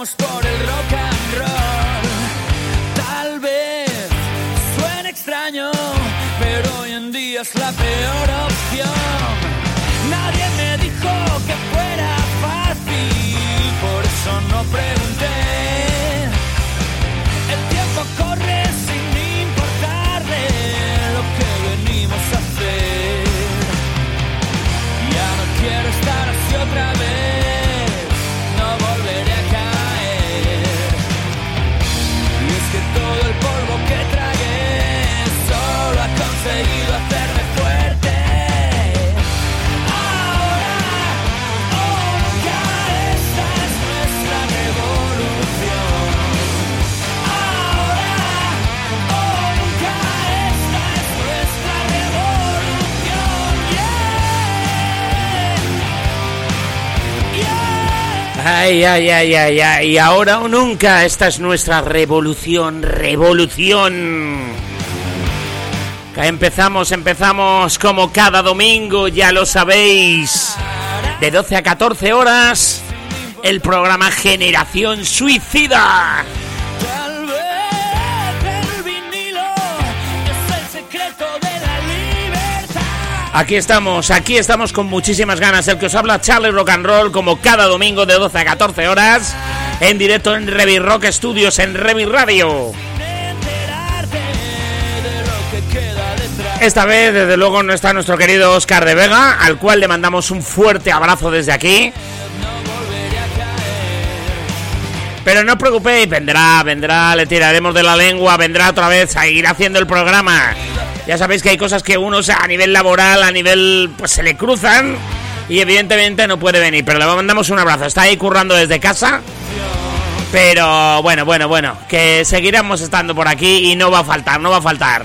vamos por el rock and roll. Tal vez suene extraño, pero hoy en día es la peor opción. Nadie me dijo que fuera fácil, por eso no pregunté. El tiempo corre sin importarle lo que venimos a hacer. Ya no quiero estar así otra vez, no volveré a caer. Y es que todo el polvo que tragué solo ha conseguido hacerme fuerte. Ahora o nunca, esta es nuestra revolución. Ahora o nunca, esta es nuestra revolución. Ay, ay, ay, ay, ay, ahora o nunca, esta es nuestra revolución, revolución. Que empezamos como cada domingo, ya lo sabéis, de 12 a 14 horas, el programa Generación Suicida. Tal vez el vinilo es el secreto de la libertad. Aquí estamos con muchísimas ganas. El que os habla, Charlie Rock and Roll, como cada domingo de 12 a 14 horas, en directo en Revi Rock Studios, en Revi Radio. Esta vez, desde luego, no está nuestro querido Óscar de Vega, al cual le mandamos un fuerte abrazo desde aquí. Pero no os preocupéis, vendrá, le tiraremos de la lengua, vendrá otra vez, seguirá haciendo el programa. Ya sabéis que hay cosas que uno, a nivel laboral, a nivel, pues se le cruzan y evidentemente no puede venir, pero le mandamos un abrazo. Está ahí currando desde casa, pero bueno, que seguiremos estando por aquí y no va a faltar.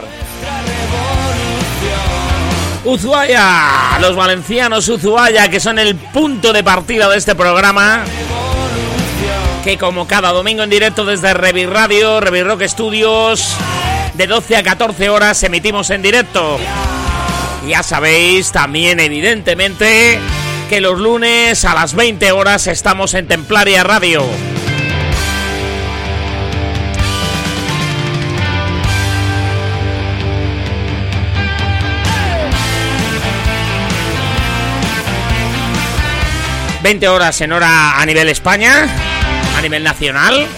Ushuaia, los valencianos Ushuaia, que son el punto de partida de este programa, que como cada domingo en directo desde Revi Radio, Revi Rock Studios, de 12 a 14 horas emitimos en directo. Ya sabéis también, evidentemente, que los lunes a las 20 horas estamos en Templaria Radio. ...20 horas en hora a nivel España, a nivel nacional,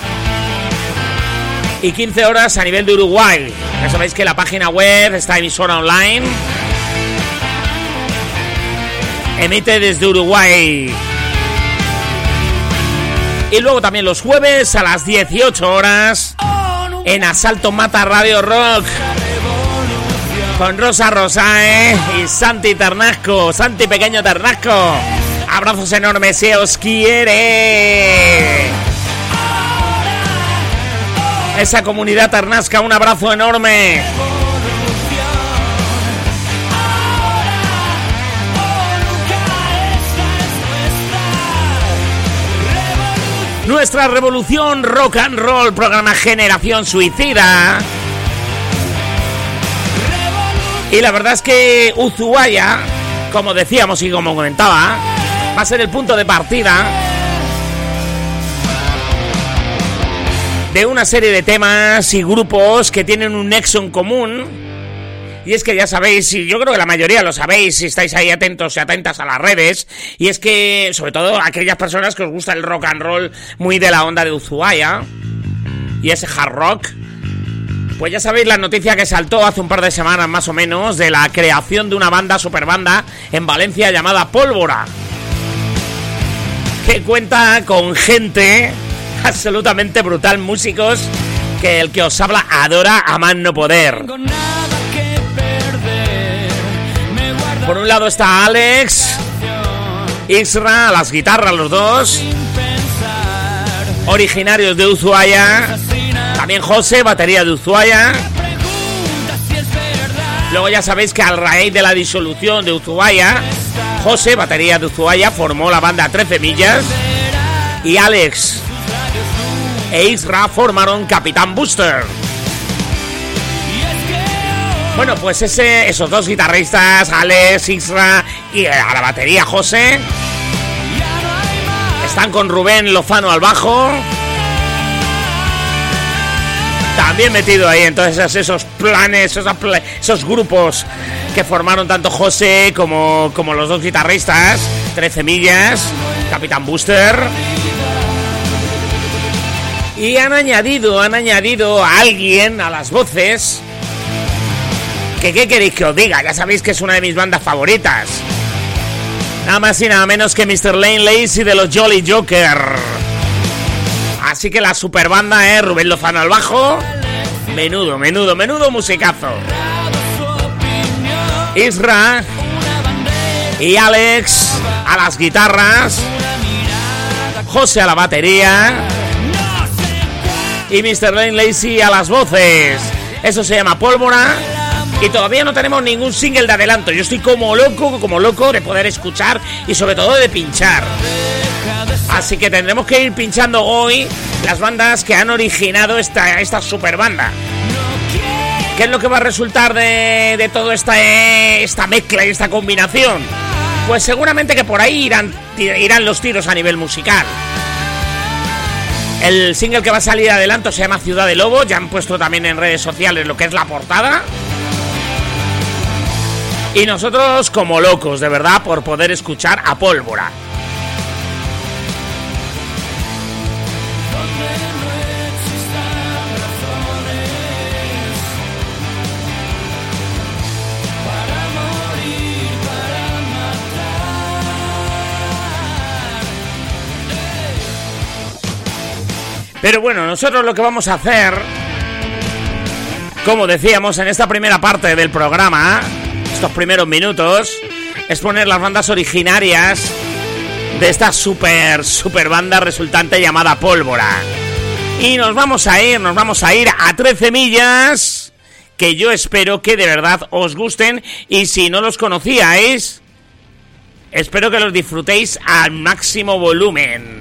y 15 horas a nivel de Uruguay. Ya sabéis que la página web, esta emisora online, emite desde Uruguay. Y luego también los jueves a las 18 horas en Asalto Mata Radio Rock, con Rosa Rosae y Santi Ternasco, Santi Pequeño Ternasco. Abrazos enormes, se os quiere. Esa comunidad ternasca, un abrazo enorme. Nuestra revolución rock and roll, programa Generación Suicida. Y la verdad es que Ushuaia, como decíamos y como comentaba, va a ser el punto de partida de una serie de temas y grupos que tienen un nexo en común. Y es que ya sabéis, y yo creo que la mayoría lo sabéis si estáis ahí atentos y atentas a las redes, y es que, sobre todo aquellas personas que os gusta el rock and roll muy de la onda de Ushuaia y ese hard rock, pues ya sabéis la noticia que saltó hace un par de semanas más o menos de la creación de una banda, superbanda, en Valencia llamada Pólvora, que cuenta con gente absolutamente brutal, músicos que el que os habla adora a más no poder. Por un lado está Alex, Isra, a las guitarras los dos, originarios de Ushuaia. También José, batería de Ushuaia. Luego ya sabéis que a raíz de la disolución de Ushuaia, José, batería de Ushuaia, formó la banda 13 Millas. Y Alex e Isra formaron Capitán Booster. Bueno, pues esos dos guitarristas, Alex, Isra y a la batería José, están con Rubén Lozano al bajo también metido ahí en todos esos planes, esos grupos que formaron tanto José como los dos guitarristas, 13 millas, Capitán Booster. Y han añadido a alguien a las voces. Que ¿qué queréis que os diga? Ya sabéis que es una de mis bandas favoritas. Nada más y nada menos que Mr. Lane Lacy de los Jolly Joker. Así que la super banda es Rubén Lozano al bajo. Menudo musicazo. Isra y Alex a las guitarras. José a la batería. Y Mr. Lane Lacy a las voces. Eso se llama Pólvora. Y todavía no tenemos ningún single de adelanto. Yo estoy como loco de poder escuchar y sobre todo de pinchar. Así que tendremos que ir pinchando hoy las bandas que han originado esta super banda. ¿Qué es lo que va a resultar de toda esta mezcla y esta combinación? Pues seguramente que por ahí irán los tiros a nivel musical. El single que va a salir adelanto se llama Ciudad de Lobo. Ya han puesto también en redes sociales lo que es la portada. Y nosotros como locos, de verdad, por poder escuchar a Pólvora. Pero bueno, nosotros lo que vamos a hacer, como decíamos en esta primera parte del programa, estos primeros minutos, es poner las bandas originarias de esta super banda resultante llamada Pólvora. Y nos vamos a ir a 13 millas, que yo espero que de verdad os gusten. Y si no los conocíais, espero que los disfrutéis al máximo volumen.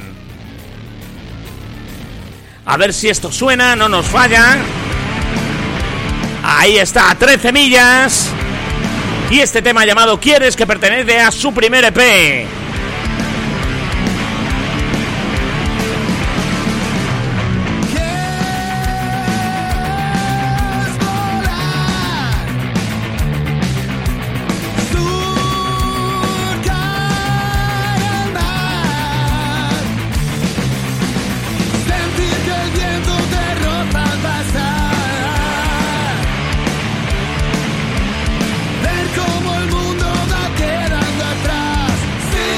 A ver si esto suena, no nos falla. Ahí está, 13 millas. Y este tema llamado Quieres, que pertenece a su primer EP. Ver cómo el mundo va quedando atrás. Sí.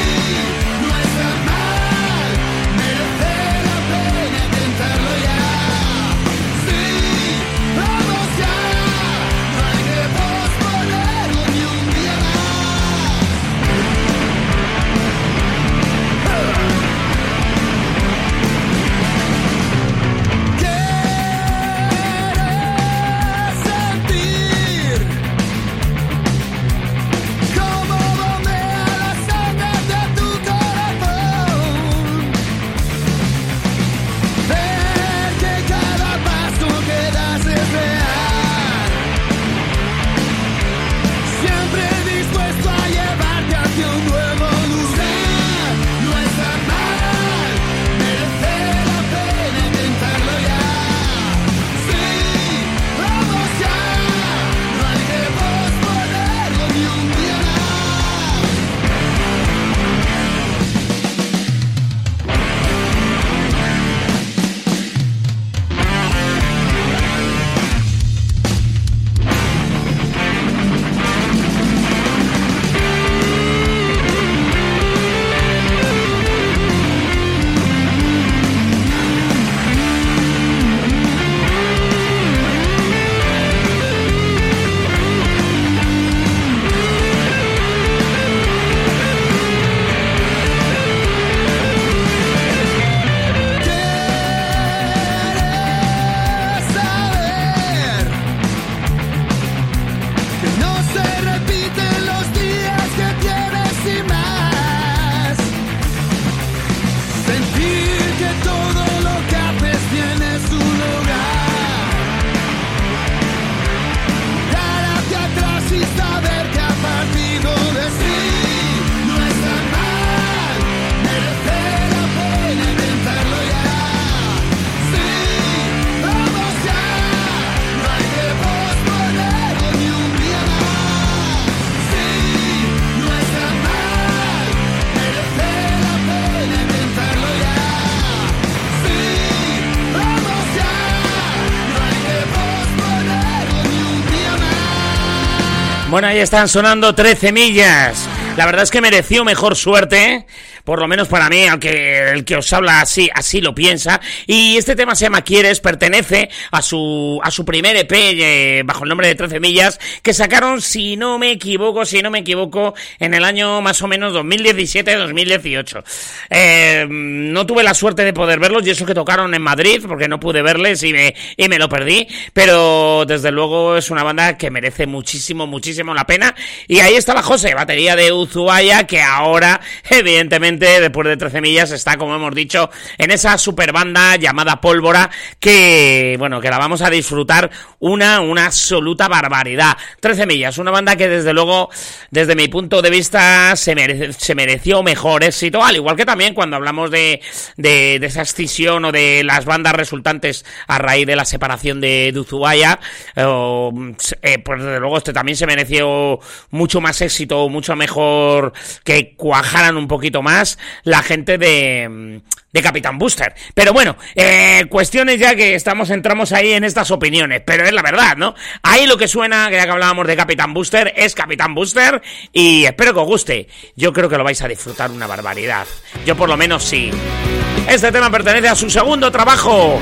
Bueno, ahí están sonando 13 millas. La verdad es que mereció mejor suerte, por lo menos para mí, aunque el que os habla así lo piensa. Y este tema se llama Quieres, pertenece a su primer EP bajo el nombre de 13 millas, que sacaron, si no me equivoco, en el año más o menos 2017-2018. No tuve la suerte de poder verlos, y eso que tocaron en Madrid, porque no pude verles y me lo perdí, pero desde luego es una banda que merece muchísimo la pena. Y ahí estaba José, batería de Ushuaia, que ahora, evidentemente, después de 13 millas, está, como hemos dicho, en esa super banda llamada Pólvora, que, bueno, que la vamos a disfrutar una absoluta barbaridad. 13 millas, una banda que desde luego, desde mi punto de vista, se mereció mejor éxito, al igual que también cuando hablamos de esa escisión o de las bandas resultantes a raíz de la separación de Ushuaia, pues desde luego este también se mereció mucho más éxito, mucho mejor, que cuajaran un poquito más la gente de Capitán Booster. Pero bueno, cuestiones ya que entramos ahí en estas opiniones, pero es la verdad, ¿no? Ahí lo que suena, que ya que hablábamos de Capitán Booster, es Capitán Booster, y espero que os guste. Yo creo que lo vais a disfrutar una barbaridad. Yo por lo menos sí. Este tema pertenece a su segundo trabajo.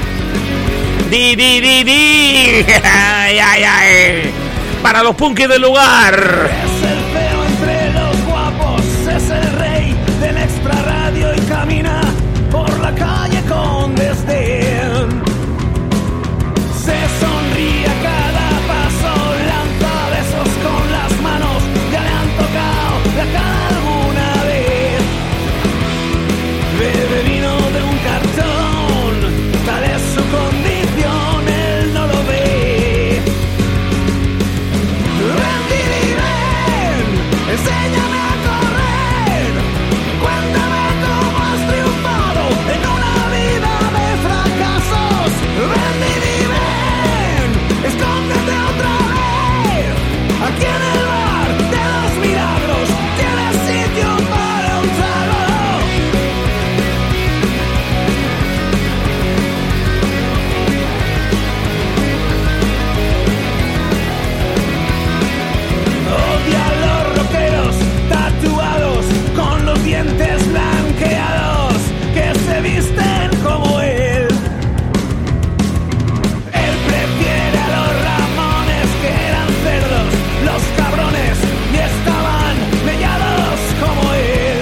Ay, ay, ay. Para los punkis del lugar. Es el feo entre los guapos, es el rey del extrarradio y camina por la calle con desdén. Se sonríe a cada paso, lanza besos con las manos, ya le han tocado la cara alguna vez. Bebe vino de un cartón, tal es su condición, él no lo ve. Enséñame a correr, cuéntame cómo has triunfado en una vida de fracasos. Ven y ven, escóndete otra vez. Aquí en el bar de los milagros tienes sitio para un trago. Odia a los rockeros tatuados con los dientes blanqueados que se visten como él. Él prefiere a los Ramones, que eran cerdos, los cabrones, y estaban mellados como él.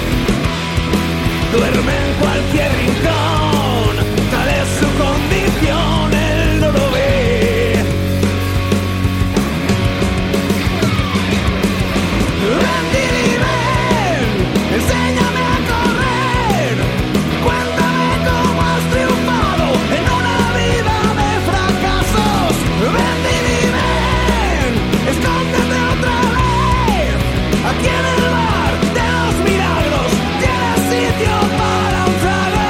Duerme en cualquier rincón, tal es su condición, él no lo ve. Enséñame a correr, cuéntame cómo has triunfado en una vida de fracasos. Ven y ven, escóndete otra vez. Aquí en el bar de los milagros tienes sitio para un trago.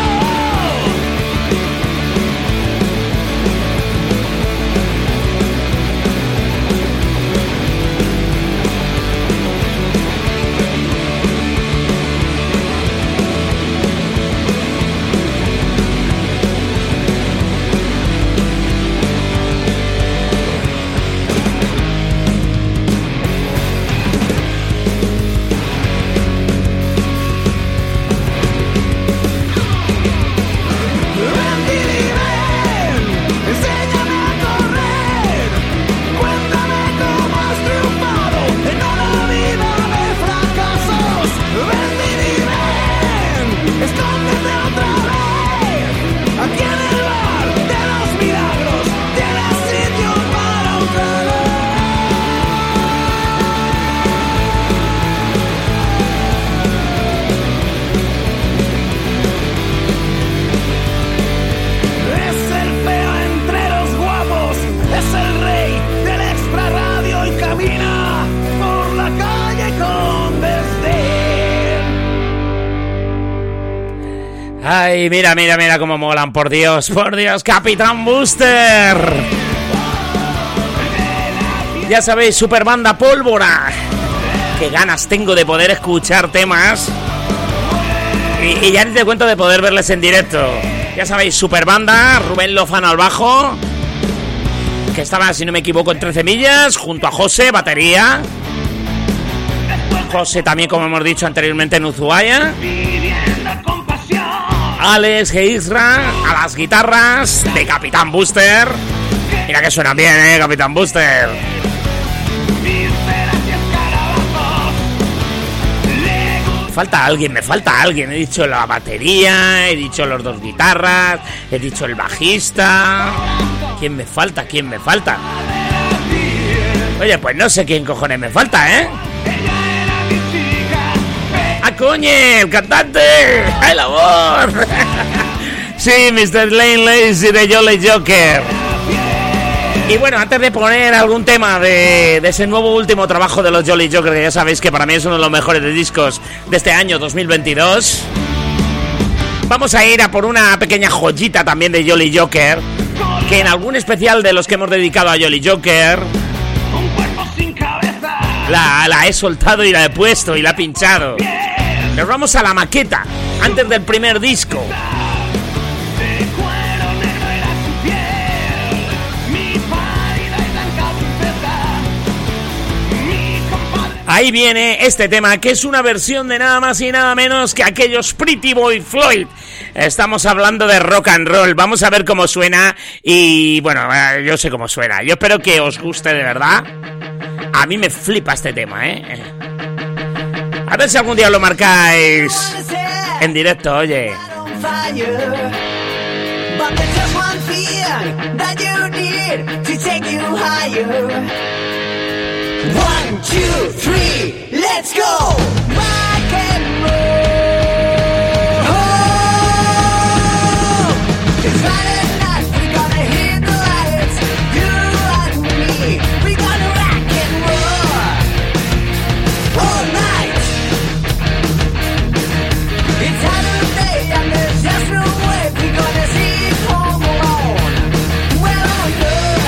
Ven y ven, enséñame a correr, cuéntame cómo has triunfado en una vida de fracasos. Ven y ven, escóndete otra vez. Aquí en el bar de los milagros tienes sitio para un trago. Es el feo entre los guapos, es el rey del extrarradio y camina por la calle con desdén. Ay, mira cómo molan, por Dios, Capitán Booster. Ya sabéis, super banda Pólvora. Qué ganas tengo de poder escuchar temas. Y ya ni te cuento de poder verles en directo. Ya sabéis, super banda, Rubén Lozano al bajo, que estaba, si no me equivoco, en 13 millas, junto a José, batería. José también, como hemos dicho anteriormente, en Ushuaia. Alex e Isra a las guitarras de Capitán Booster. Mira que suenan bien, Capitán Booster. Me falta alguien. He dicho la batería, he dicho los dos guitarras, he dicho el bajista. ¿Quién me falta? Oye, pues no sé quién cojones me falta, ¿eh? ¡Ah, coño! ¡El cantante! ¡El amor! Sí, Mr. Lane Lacy de Jolly Joker. Y bueno, antes de poner algún tema de ese nuevo último trabajo de los Jolly Joker, que ya sabéis que para mí es uno de los mejores discos de este año 2022, vamos a ir a por una pequeña joyita también de Jolly Joker, que en algún especial de los que hemos dedicado a Jolly Joker la he soltado y la he puesto y la he pinchado. Nos vamos a la maqueta, antes del primer disco. Ahí viene este tema, que es una versión de nada más y nada menos que aquellos Pretty Boy Floyd. Estamos hablando de rock and roll. Vamos a ver cómo suena. Y bueno, yo sé cómo suena. Yo espero que os guste de verdad. A mí me flipa este tema, A ver si algún día lo marcáis en directo, oye. One, two, three, let's go! Rock and roll! Oh! It's Friday night, we're gonna hit the lights. You and me, we're gonna rock and roll all night. It's Saturday and there's just no way we're gonna see Home Alone. Well, good.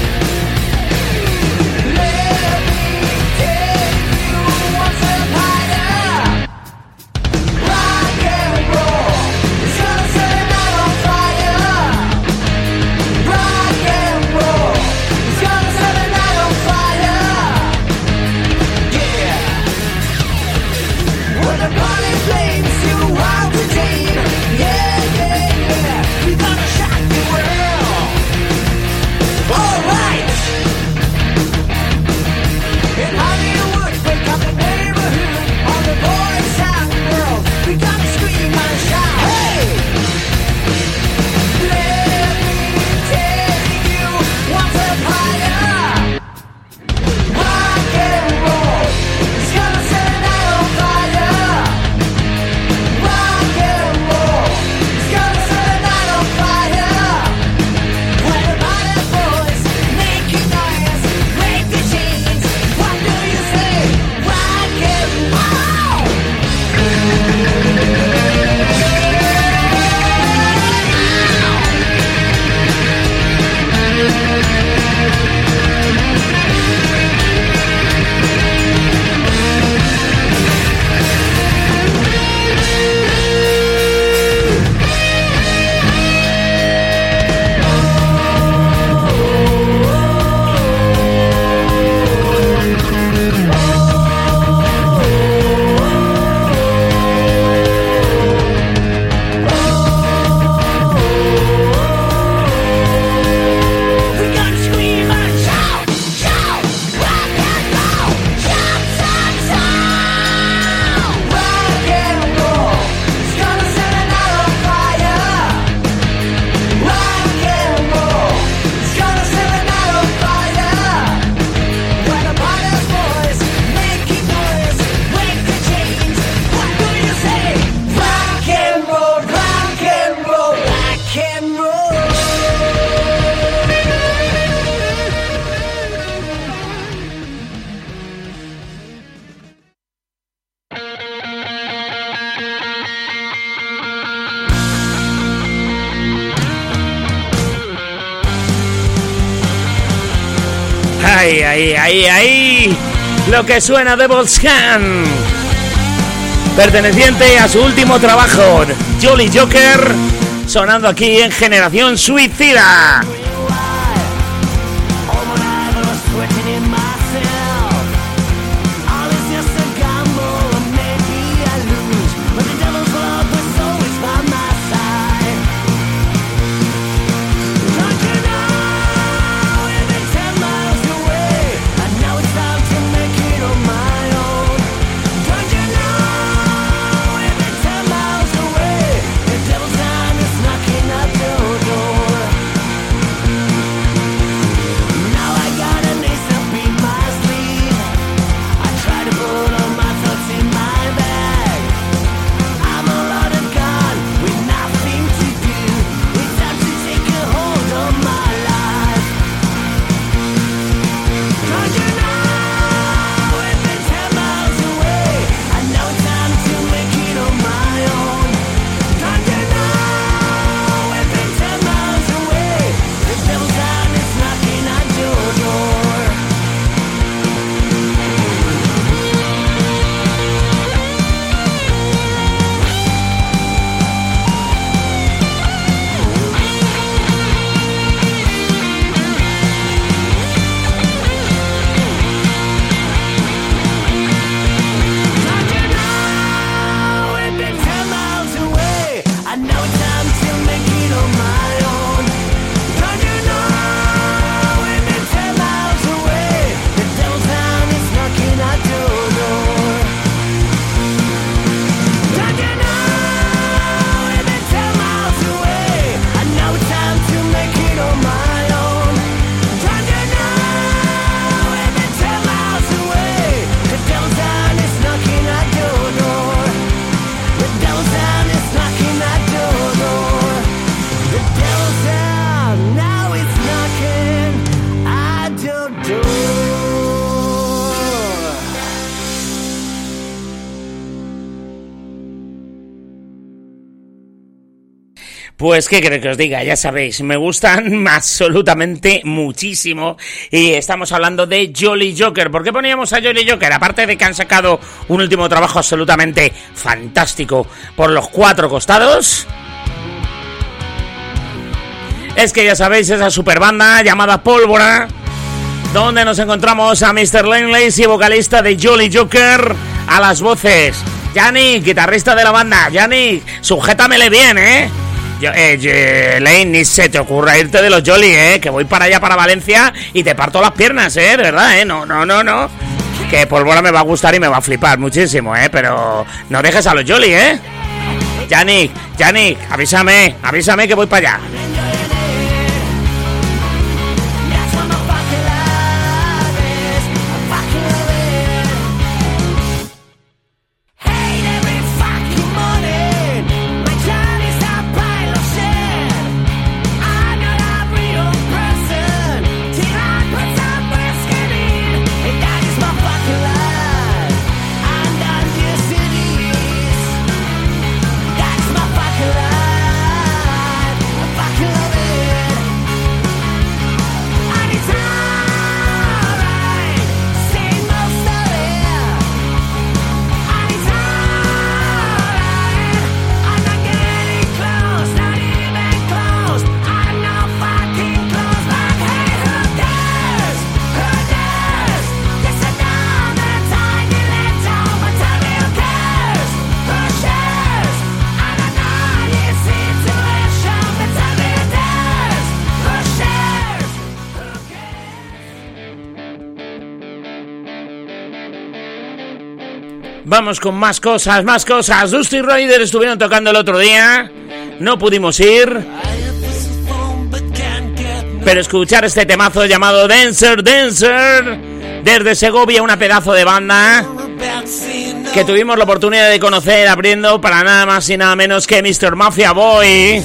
Ahí. Lo que suena Devil's Can, perteneciente a su último trabajo, Jolly Joker, sonando aquí en Generación Suicida. Pues qué creo que os diga, ya sabéis, me gustan absolutamente muchísimo y estamos hablando de Jolly Joker. ¿Por qué poníamos a Jolly Joker? Aparte de que han sacado un último trabajo absolutamente fantástico por los 4 costados, es que ya sabéis, esa super banda llamada Pólvora, donde nos encontramos a Mr. Len Lacey, vocalista de Jolly Joker, a las voces Yannick, guitarrista de la banda. Yannick, sujétamele bien, Lane, ni se te ocurra irte de los Jolly, que voy para allá, para Valencia, y te parto las piernas, de verdad, no. Que Pólvora me va a gustar y me va a flipar muchísimo, pero no dejes a los Jolly, Yannick, avísame que voy para allá. Vamos con más cosas. Dusty Rider estuvieron tocando el otro día, no pudimos ir, pero escuchar este temazo llamado Dancer, desde Segovia, una pedazo de banda que tuvimos la oportunidad de conocer abriendo para nada más y nada menos que Mr. Mafia Boy,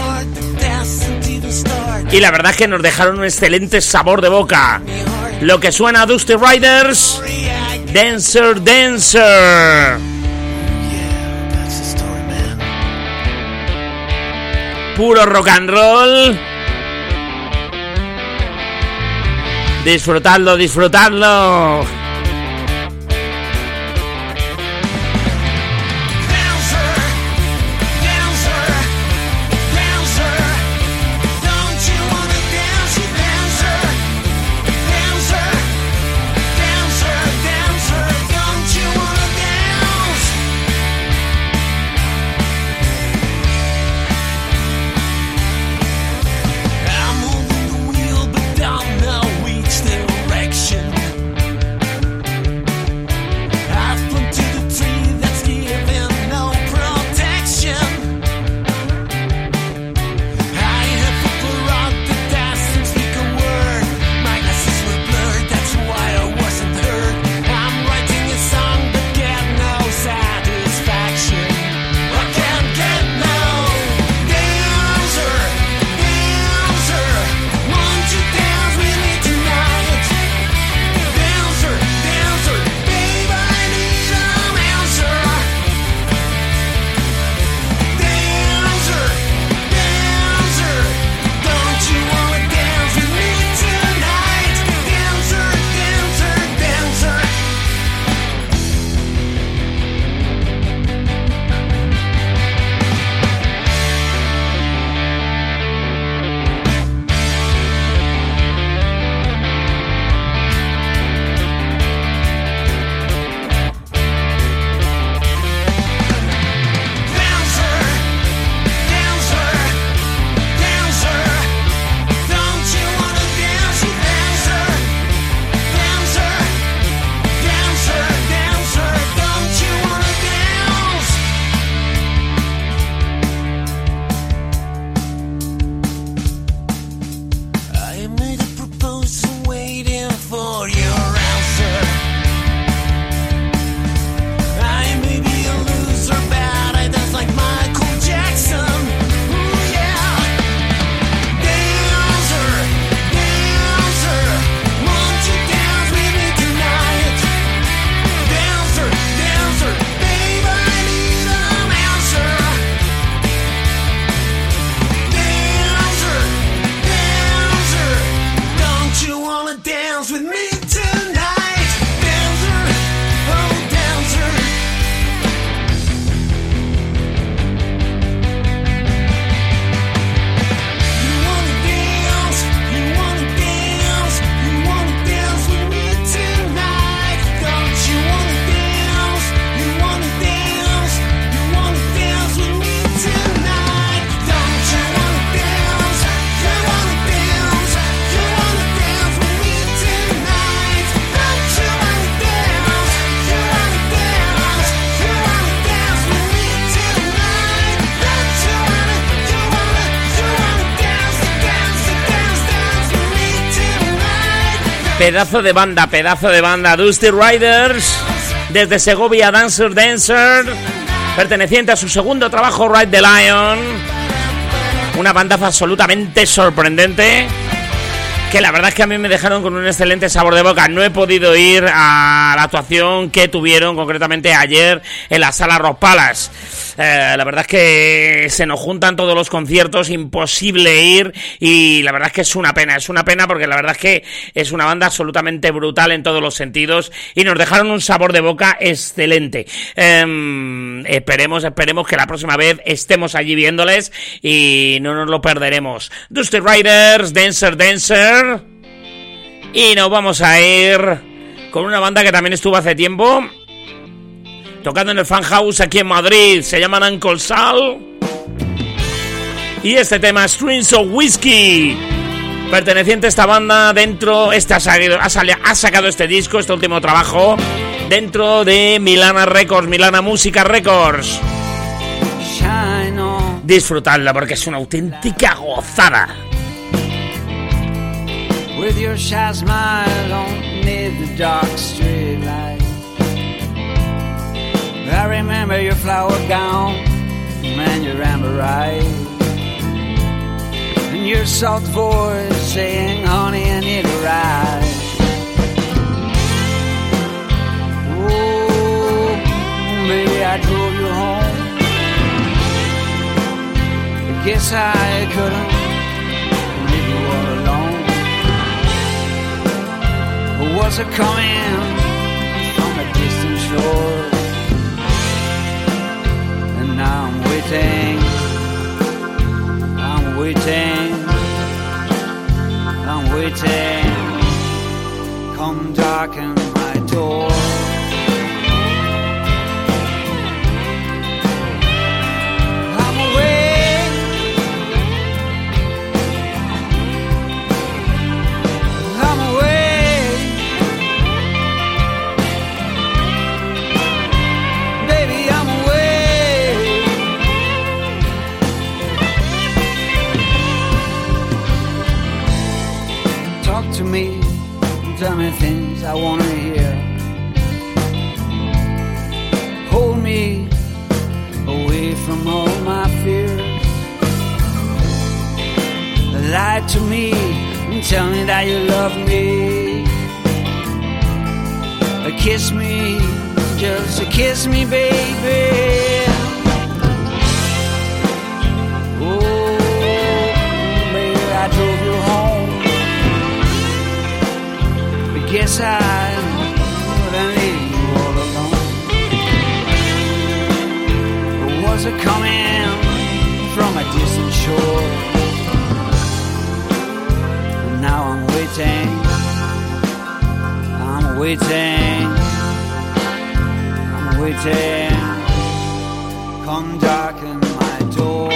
y la verdad es que nos dejaron un excelente sabor de boca. Lo que suena a Dusty Riders, Dancer. Puro rock and roll. Disfrutadlo. Pedazo de banda, Dusty Riders, desde Segovia, Dancer, perteneciente a su segundo trabajo, Ride the Lion, una bandaza absolutamente sorprendente, que la verdad es que a mí me dejaron con un excelente sabor de boca. No he podido ir a la actuación que tuvieron concretamente ayer en la Sala Rock Palace. La verdad es que se nos juntan todos los conciertos, imposible ir, y la verdad es que es una pena porque la verdad es que es una banda absolutamente brutal en todos los sentidos y nos dejaron un sabor de boca excelente. Esperemos que la próxima vez estemos allí viéndoles y no nos lo perderemos. Dusty Riders, Dancer, y nos vamos a ir con una banda que también estuvo hace tiempo tocando en el Fan House aquí en Madrid. Se llaman Uncle Sal. Y este tema, Strings of Whiskey, perteneciente a esta banda dentro... ha sacado este disco, este último trabajo, dentro de Milana Música Records. Disfrutadlo porque es una auténtica gozada. With your shy smile on the dark street light, I remember your flower gown and your amber eyes, and your soft voice saying, honey, I need a ride. Oh, baby, I drove you home. I guess I couldn't leave you all alone. But was it coming from a distant shore? Now I'm waiting, come darken my door. I'm away, baby, I'm away. Talk to me, tell me things I wanna hear. Hold me away from all my fears. Lie to me and tell me that you love me. Kiss me, just kiss me, baby. Oh, baby, I drove you home. Guess I wouldn't leave you all alone. Or was it coming from a distant shore? And now I'm waiting, come darken my door.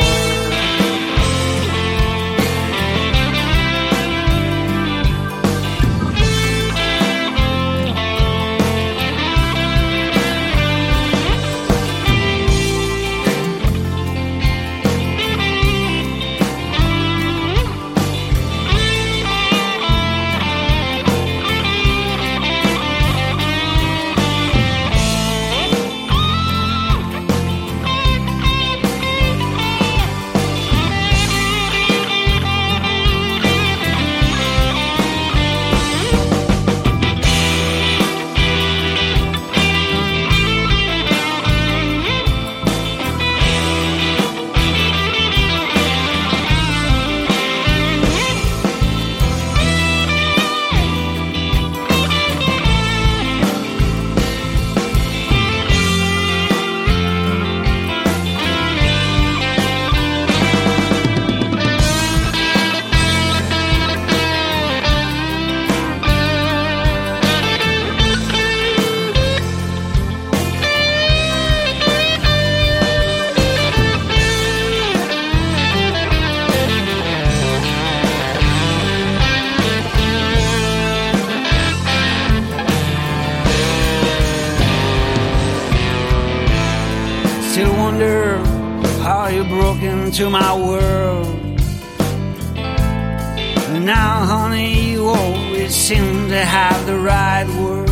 To my world. And now, honey, you always seem to have the right word.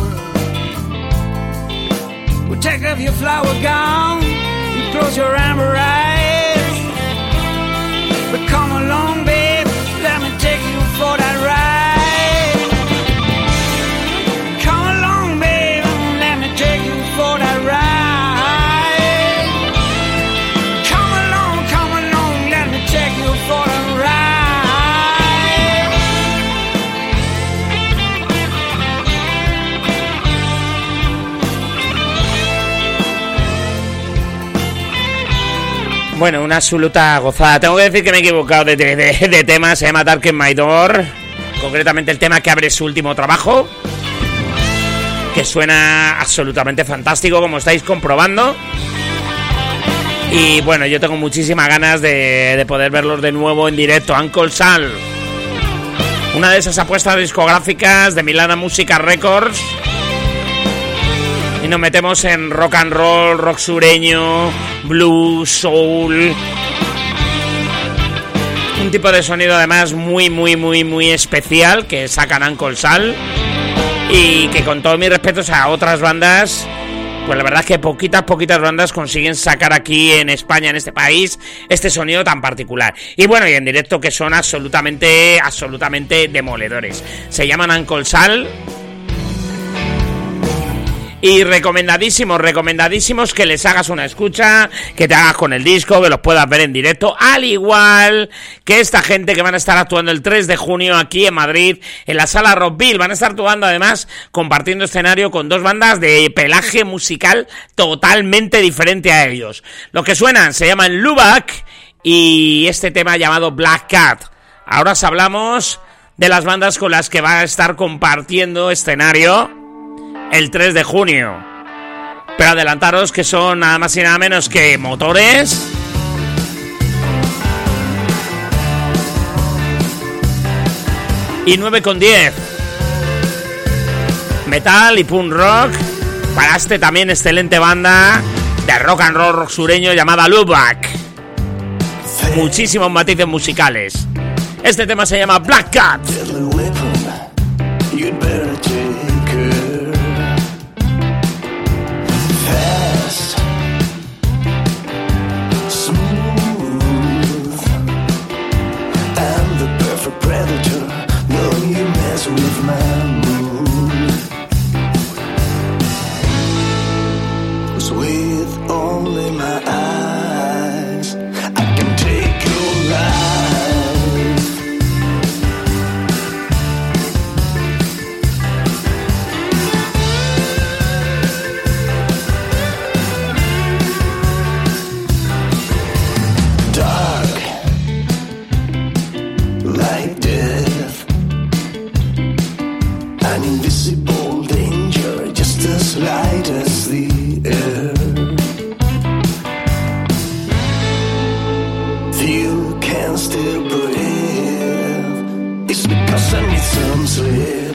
Well, take off your flower gown and close your amber eyes. But come along, babe, let me take you for that ride. Come along, babe, let me take you for that ride. Come along, let me take you for that ride. Bueno, una absoluta gozada. Tengo que decir que me he equivocado de tema. Se llama Dark in My Door. Concretamente el tema que abre su último trabajo, que suena absolutamente fantástico, como estáis comprobando. Y bueno, yo tengo muchísimas ganas de poder verlos de nuevo en directo. Uncle Sal, una de esas apuestas discográficas de Milana Musica Records. Y nos metemos en rock and roll, rock sureño, blues, soul. Un tipo de sonido además muy especial que sacan Uncle Sal. Y que con todos mis respetos a otras bandas, pues la verdad es que poquitas bandas consiguen sacar aquí en España, en este país, este sonido tan particular. Y bueno, y en directo que son absolutamente demoledores. Se llaman Uncle Sal. Y recomendadísimos que les hagas una escucha, que te hagas con el disco, que los puedas ver en directo, al igual que esta gente que van a estar actuando el 3 de junio aquí en Madrid, en la Sala Rockville. Van a estar actuando además compartiendo escenario con dos bandas de pelaje musical totalmente diferente a ellos. Los que suenan se llaman Lubac y este tema llamado Black Cat. Ahora os hablamos de las bandas con las que va a estar compartiendo escenario el 3 de junio. Pero adelantaros que son nada más y nada menos que Motores, y 9/10. Metal y punk rock para este también excelente banda de rock and roll sureño llamada Lubac. Muchísimos matices musicales. Este tema se llama Black Cat. With my mood, 'cause with only my eyes I can take your life. Dark like death, an invisible danger, just as light as the air. You can still breathe. It's because I need some sleep.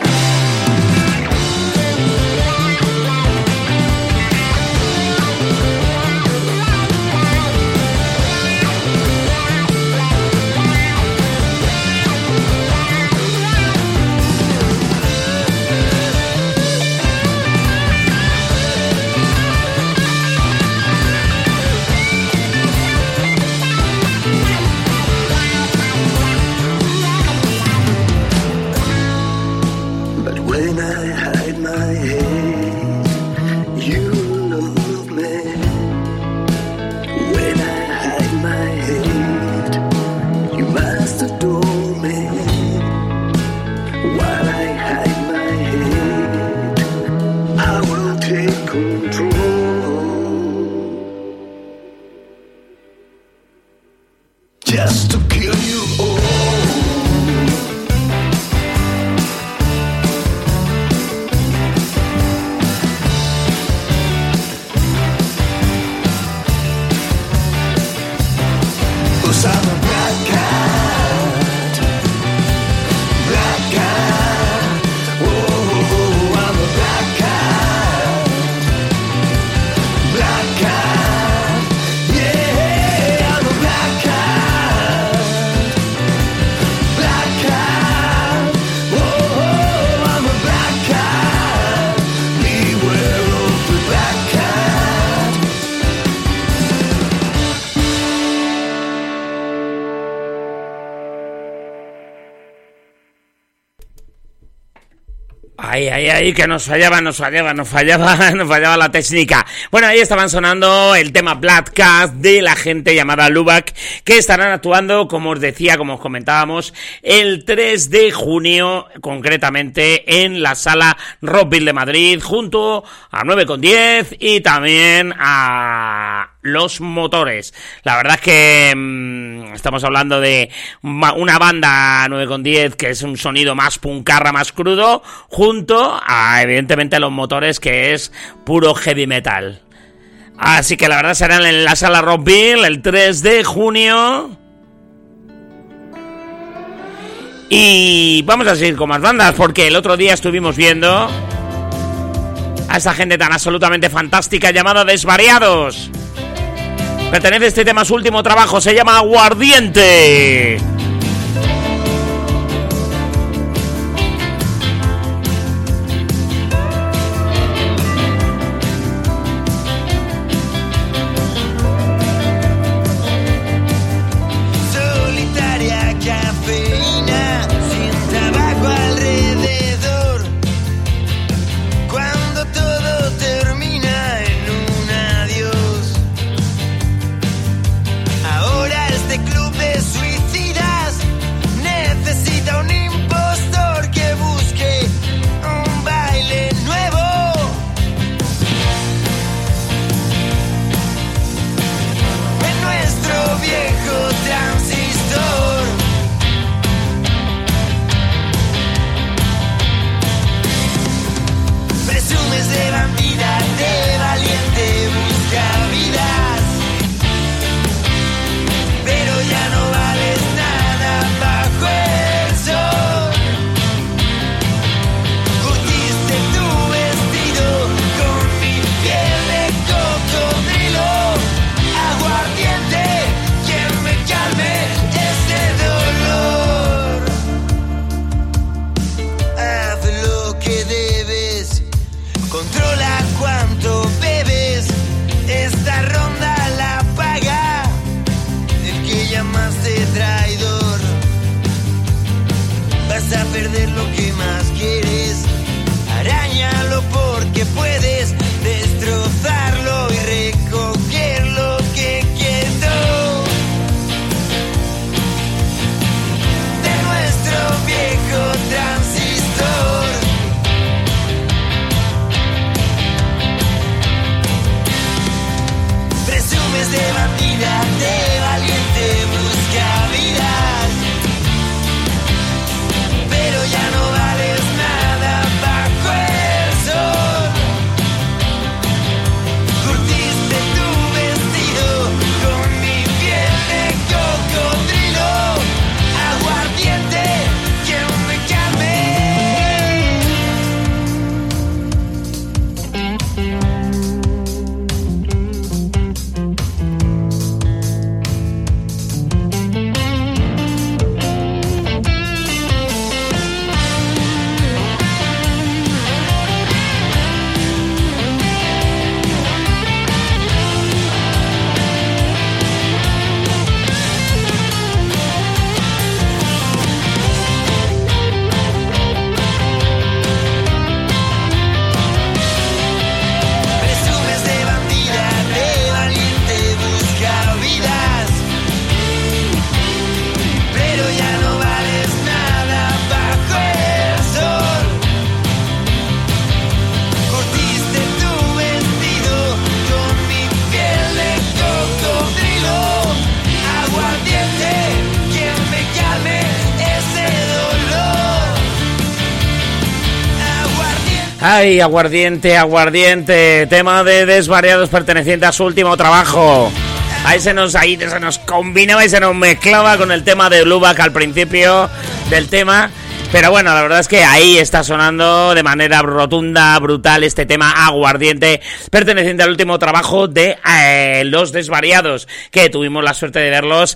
Ay, que nos fallaba la técnica. Bueno, ahí estaban sonando el tema Black Cat de la gente llamada Lubac, que estarán actuando, como os decía, como os comentábamos, el 3 de junio, concretamente en la Sala Rockville de Madrid, junto a 9,10 y también a Los Motores. La verdad es que estamos hablando de una banda 9,10 que es un sonido más puncarra, más crudo, junto a, evidentemente, Los Motores, que es puro heavy metal. Así que la verdad serán en la Sala Rockville el 3 de junio. Y vamos a seguir con más bandas, porque el otro día estuvimos viendo a esta gente tan absolutamente fantástica llamada Desvariados. Pertenece este tema a su último trabajo, se llama Aguardiente. Ay, aguardiente, tema de Desvariados perteneciente a su último trabajo. Ahí se nos combinaba y se nos mezclaba con el tema de Lubac al principio del tema. Pero bueno, la verdad es que ahí está sonando de manera rotunda, brutal, este tema Aguardiente, perteneciente al último trabajo de Los Desvariados, que tuvimos la suerte de verlos,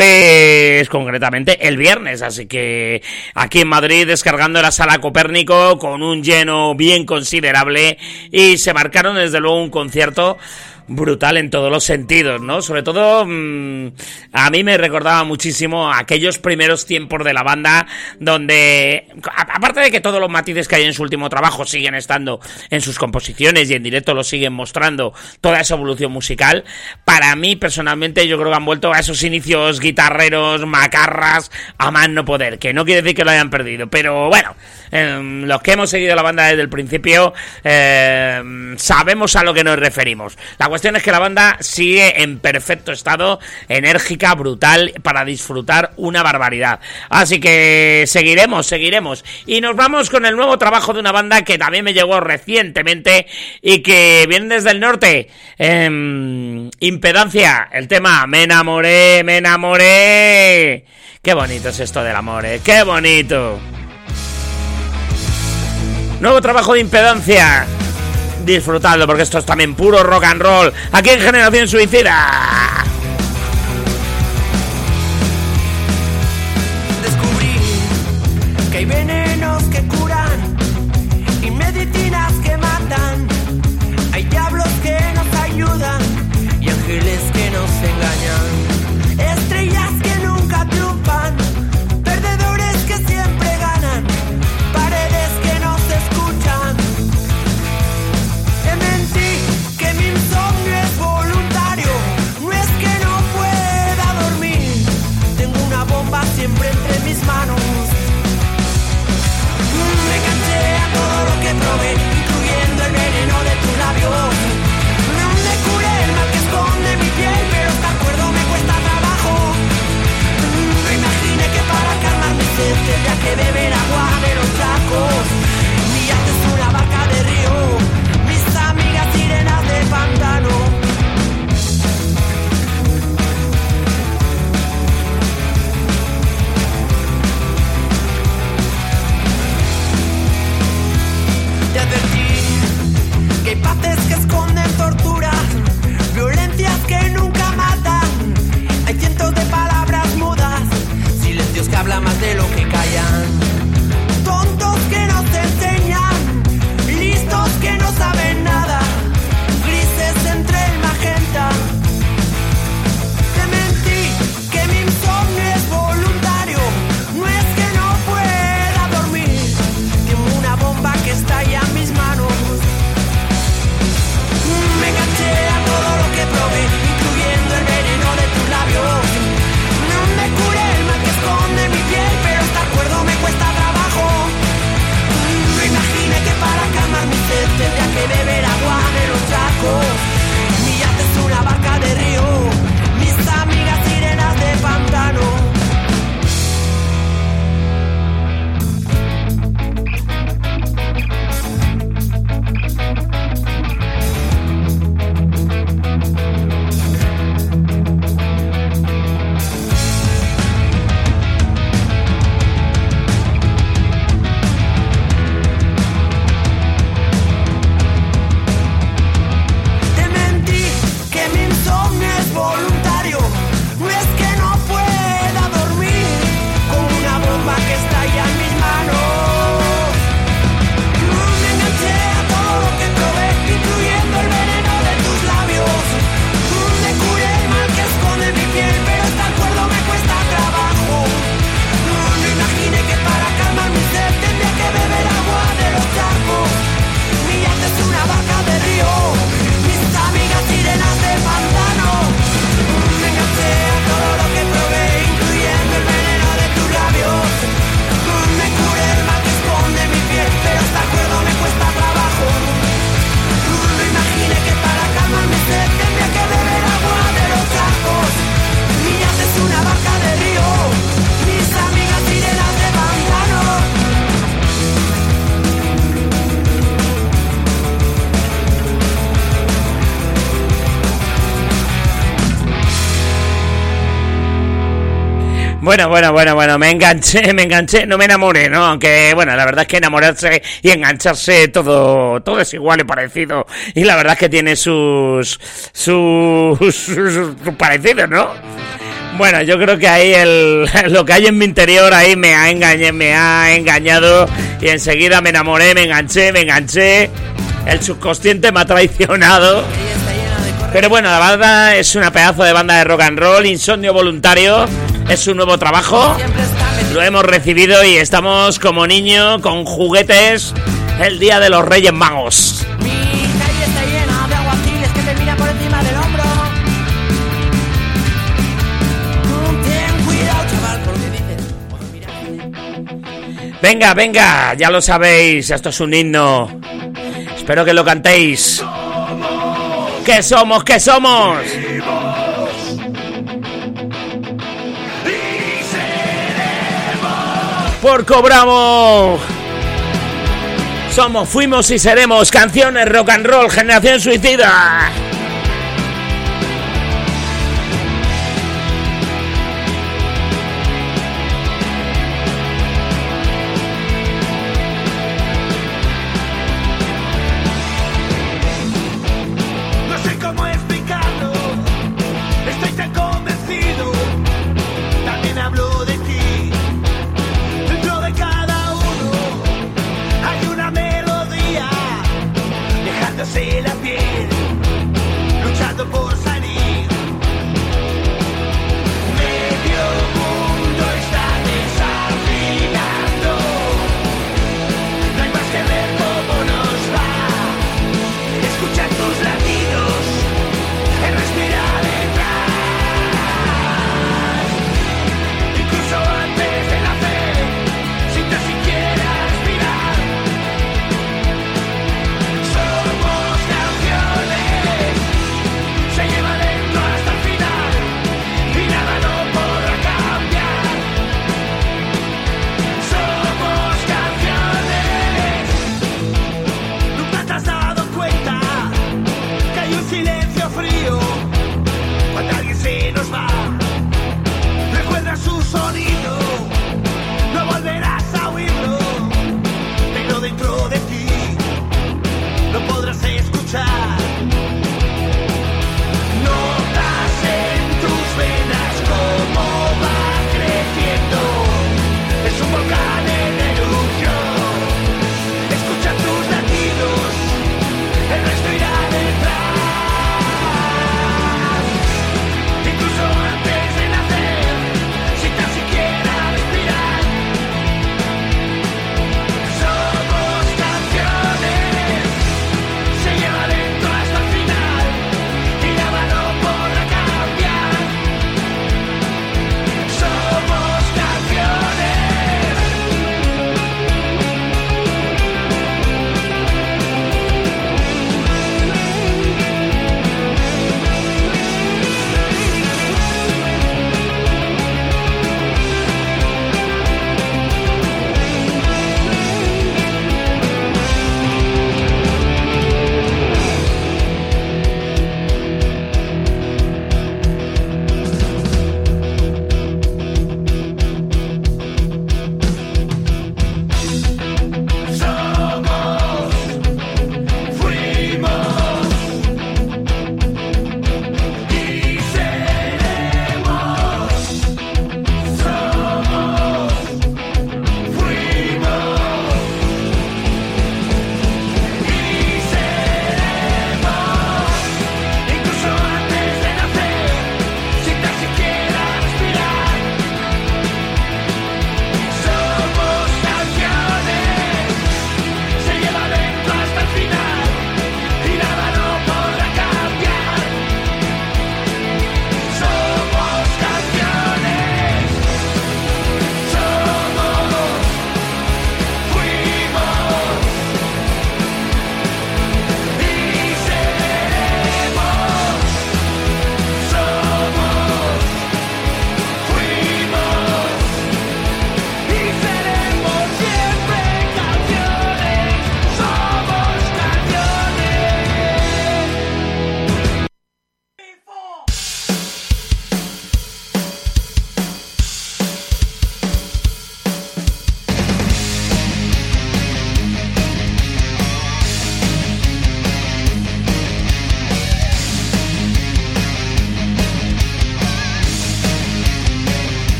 pues, concretamente el viernes. Así que aquí en Madrid, descargando la Sala Copérnico, con un lleno bien considerable, y se marcaron desde luego un concierto brutal en todos los sentidos, ¿no? Sobre todo, a mí me recordaba muchísimo aquellos primeros tiempos de la banda donde, aparte de que todos los matices que hay en su último trabajo siguen estando en sus composiciones y en directo lo siguen mostrando, toda esa evolución musical, para mí personalmente yo creo que han vuelto a esos inicios guitarreros, macarras, a más no poder, que no quiere decir que lo hayan perdido, pero bueno, los que hemos seguido la banda desde el principio sabemos a lo que nos referimos. La cuestión es que la banda sigue en perfecto estado, enérgica, brutal, para disfrutar una barbaridad. Así que seguiremos. Y nos vamos con el nuevo trabajo de una banda que también me llegó recientemente y que viene desde el norte. Impedancia, el tema Me enamoré. Qué bonito es esto del amor, qué bonito. Nuevo trabajo de Impedancia. Disfrutadlo porque esto es también puro rock and roll aquí en Generación Suicida. Descubrí que hay venenos que curan y medicinas que matan. Hay diablos que nos ayudan y ángeles que nos engañan. Estrellas que nunca triunfan, perdedores que siempre ganan, paredes que nos escuchan. Te mentí que mi insomnio es voluntario, no es que no pueda dormir. Tengo una bomba siempre entre mis manos. Me enganché a todo lo que probé, incluyendo el veneno de tus labios. Me curé el mal que esconde mi piel, pero estar cuerdo me cuesta trabajo. No imaginé que para calmar mi sed tendría que beber agua de los charcos. Mi arte es una vaca de río, mis amigas sirenas de pantano. Te advertí que hay paces que esconden torturas, violencias que nunca matan. Hay cientos de palabras mudas, silencios que hablan más de lo que callan. Tontos que no te enseñan, listos que no saben nada, grises entre el magenta. Te mentí que mi insomnio es voluntario, no es que no pueda dormir. Tengo una bomba que estalla en mis manos. Me enganché a todo lo que probé, incluyendo el veneno de tus labios. No me curé el mal que esconde mi piel, pero estar cuerdo me cuesta trabajo. No imaginé que para calmar mi sed tendría que beber agua de los charcos. Mi arte es una vaca de río, mis amigas sirenas de pantano. Te mentí que mi insomnio es voluntario, no es que no pueda dormir. Con una bomba que estalla en mis manos. Me enganché a todo lo que probé, incluyendo el veneno de tus labios. Me curé el mal que esconde mi piel, pero estar cuerdo me cuesta trabajo. No imaginé que para calmar mi sed tendría que beber agua de los charcos. Mi arte es una vaca de río, mis amigas sirenas de pantano. Me enganché a todo lo que probé, incluyendo el veneno de tus labios. Me curé el mal que esconde mi piel, pero estar cuerdo me cuesta trabajo. No imaginé que para calmar mi sed tendría que beber agua de los charcos. Mi arte es una vaca de río, mis amigas sirenas de pantano. Bueno, me enganché, no me enamoré, ¿no? Aunque, bueno, la verdad es que enamorarse y engancharse todo es igual y parecido. Y la verdad es que tiene sus parecidos, ¿no? Bueno, yo creo que ahí lo que hay en mi interior ahí me ha engañado y enseguida me enamoré, me enganché. El subconsciente me ha traicionado. Pero bueno, la banda es una pedazo de banda de rock and roll. Insomnio Voluntario es su nuevo trabajo. Lo hemos recibido y estamos como niños con juguetes el día de los Reyes Magos. Mi calle está llena de aguaciles que te miran por encima del hombro. Ten cuidado, chaval, por lo que dices. Venga, venga, ya lo sabéis, esto es un himno. Espero que lo cantéis. ¿Qué somos? ¿Qué somos? Por Cobramos. Somos, fuimos y seremos. Canciones rock and roll, Generación Suicida. No sé cómo explicarlo, estoy tan convencido. También hablo de ti. Dentro de cada uno hay una melodía, dejándose la piel.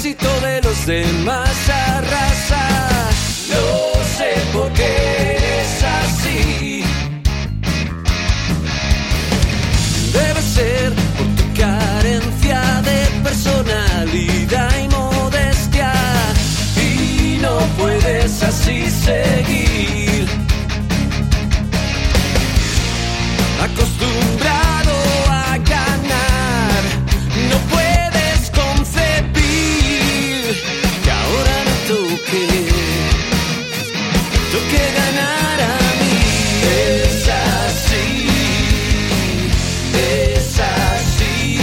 éxito de los demás arrasa. No sé por qué eres así. Debe ser por tu carencia de personalidad y modestia. Y no puedes así seguir. Acostumbrado a ganar, no puedes concebir que ahora me toque ganar a mí. Es así, es así,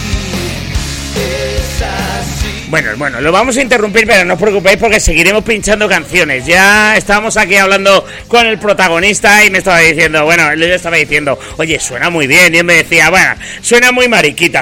es así. Bueno, lo vamos a interrumpir, pero no os preocupéis porque seguiremos pinchando canciones. Ya estábamos aquí hablando con el protagonista y me estaba diciendo, oye, suena muy bien. Y él me decía, bueno, suena muy mariquita.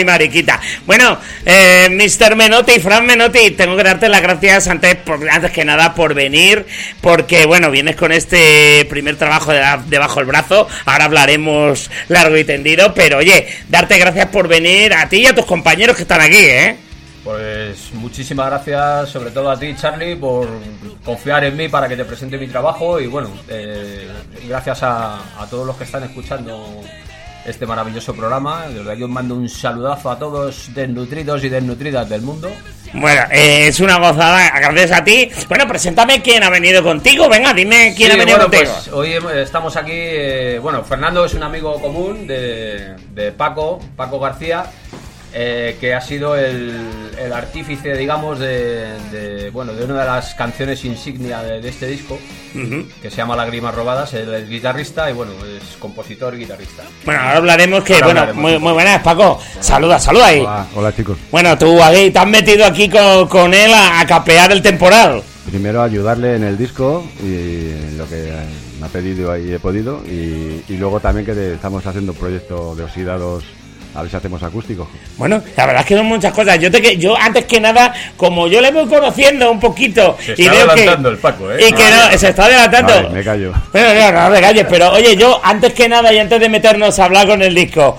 Bueno, Mr. Menotti, Fran Menotti, tengo que darte las gracias antes que nada por venir, porque, bueno, vienes con este primer trabajo debajo del brazo. Ahora hablaremos largo y tendido, pero, oye, darte gracias por venir a ti y a tus compañeros que están aquí, ¿eh? Pues muchísimas gracias, sobre todo a ti, Charlie, por confiar en mí para que te presente mi trabajo. Y bueno, gracias a todos los que están escuchando este maravilloso programa. Desde aquí os mando un saludazo a todos desnutridos y desnutridas del mundo. Bueno, es una gozada, gracias a ti. Bueno, preséntame quién ha venido contigo. Venga, dime quién ha venido contigo. Pues hoy estamos aquí, Fernando es un amigo común de Paco García. Que ha sido el artífice, digamos, de una de las canciones insignia de este disco, que se llama Lágrimas Robadas. Él es guitarrista y, bueno, es compositor y guitarrista. Bueno, ahora hablaremos muy buenas, Paco. Saluda ahí. Hola, chicos. Bueno, tú ahí te has metido aquí con él a capear el temporal. Primero ayudarle en el disco y lo que me ha pedido ahí he podido, y luego también que estamos haciendo un proyecto de oxidados. A ver si hacemos acústico. Bueno, la verdad es que son muchas cosas. Yo antes que nada, como yo le voy conociendo un poquito se y está veo adelantando el Paco, y que no, se está adelantando. Vale, me callo. Bueno, no me calles, pero oye, yo antes que nada y antes de meternos a hablar con el disco,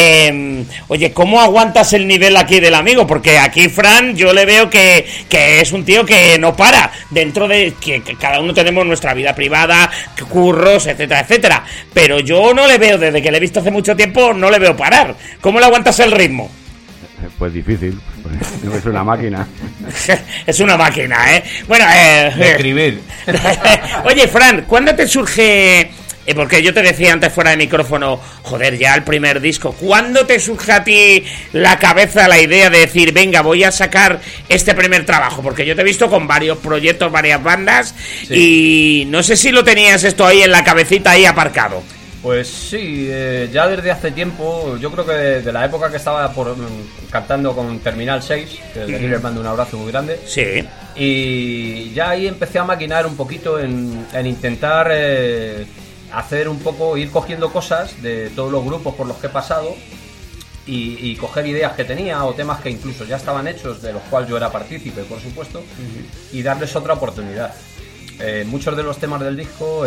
oye, ¿cómo aguantas el nivel aquí del amigo? Porque aquí Fran, yo le veo que es un tío que no para, dentro de que cada uno tenemos nuestra vida privada, curros, etcétera, etcétera. Pero yo no le veo, desde que le he visto hace mucho tiempo, no le veo parar. ¿Cómo le aguantas el ritmo? Pues difícil, no es una máquina. Es una máquina, ¿eh? Bueno, de escribir. Oye, Fran, ¿cuándo te surge? Porque yo te decía antes fuera de micrófono, joder, ya el primer disco. ¿Cuándo te surge a ti la cabeza la idea de decir, venga, voy a sacar este primer trabajo? Porque yo te he visto con varios proyectos, varias bandas, sí. Y no sé si lo tenías esto ahí en la cabecita, ahí aparcado. Pues sí, ya desde hace tiempo, yo creo que de la época que estaba cantando con Terminal 6, que desde aquí les mando un abrazo muy grande. Sí. Y ya ahí empecé a maquinar un poquito en intentar hacer un poco, ir cogiendo cosas de todos los grupos por los que he pasado y coger ideas que tenía o temas que incluso ya estaban hechos, de los cuales yo era partícipe, por supuesto, y darles otra oportunidad. Muchos de los temas del disco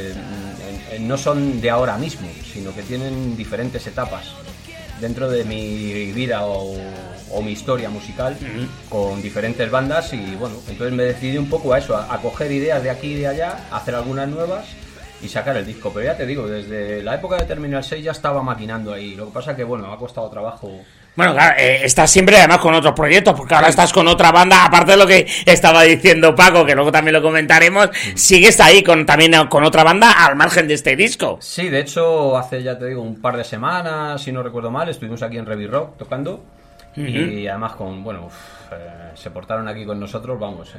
no son de ahora mismo, sino que tienen diferentes etapas dentro de mi vida o mi historia musical, con diferentes bandas. Y bueno, entonces me decidí un poco a eso, a coger ideas de aquí y de allá, a hacer algunas nuevas y sacar el disco. Pero ya te digo, desde la época de Terminal 6 ya estaba maquinando ahí. Lo que pasa que, bueno, me ha costado trabajo. Bueno, claro, estás siempre además con otros proyectos, porque ahora estás con otra banda, aparte de lo que estaba diciendo Paco, que luego también lo comentaremos, sigues ahí también con otra banda al margen de este disco. Sí, de hecho, hace, ya te digo, un par de semanas, si no recuerdo mal, estuvimos aquí en Revi Rock tocando, y además se portaron aquí con nosotros, vamos.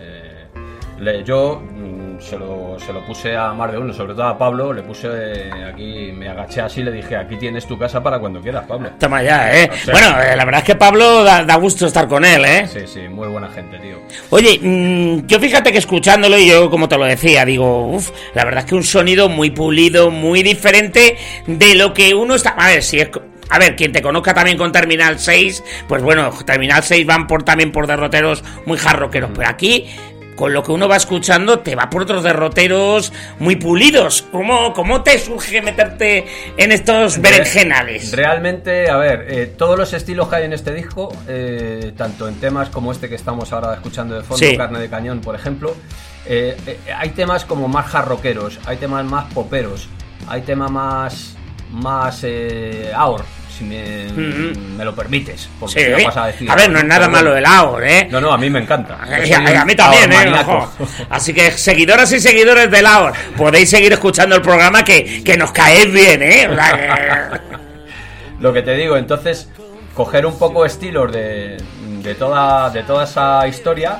Yo se lo puse a más de uno, sobre todo a Pablo, le puse aquí, me agaché así, le dije, aquí tienes tu casa para cuando quieras, Pablo. Toma ya, ¿eh? O sea, bueno, la verdad es que Pablo da gusto estar con él, ¿eh? Sí, muy buena gente, tío. Oye, yo fíjate que escuchándolo, y yo como te lo decía, digo, la verdad es que un sonido muy pulido, muy diferente de lo que uno está... A ver, si es... A ver, quien te conozca también con Terminal 6, pues bueno, Terminal 6 van también por derroteros muy hard rockeros, pero aquí con lo que uno va escuchando te va por otros derroteros muy pulidos. ¿Cómo te surge meterte en estos berenjenales? Realmente, a ver, todos los estilos que hay en este disco, tanto en temas como este que estamos ahora escuchando de fondo, Sí. Carne de Cañón, por ejemplo, hay temas como más hard rockeros, hay temas más poperos, hay temas más AOR, si me lo permites, porque Sí. si no vas a decir... A ver, no es nada pero bueno. malo el AOR, ¿eh? No, a mí me encanta. Yo soy A un mí también, AOR maníaco. ojo. Así que seguidoras y seguidores del AOR, podéis seguir escuchando el programa que nos caéis bien, ¿eh? O sea, Lo que te digo, entonces, coger un poco estilos de toda esa historia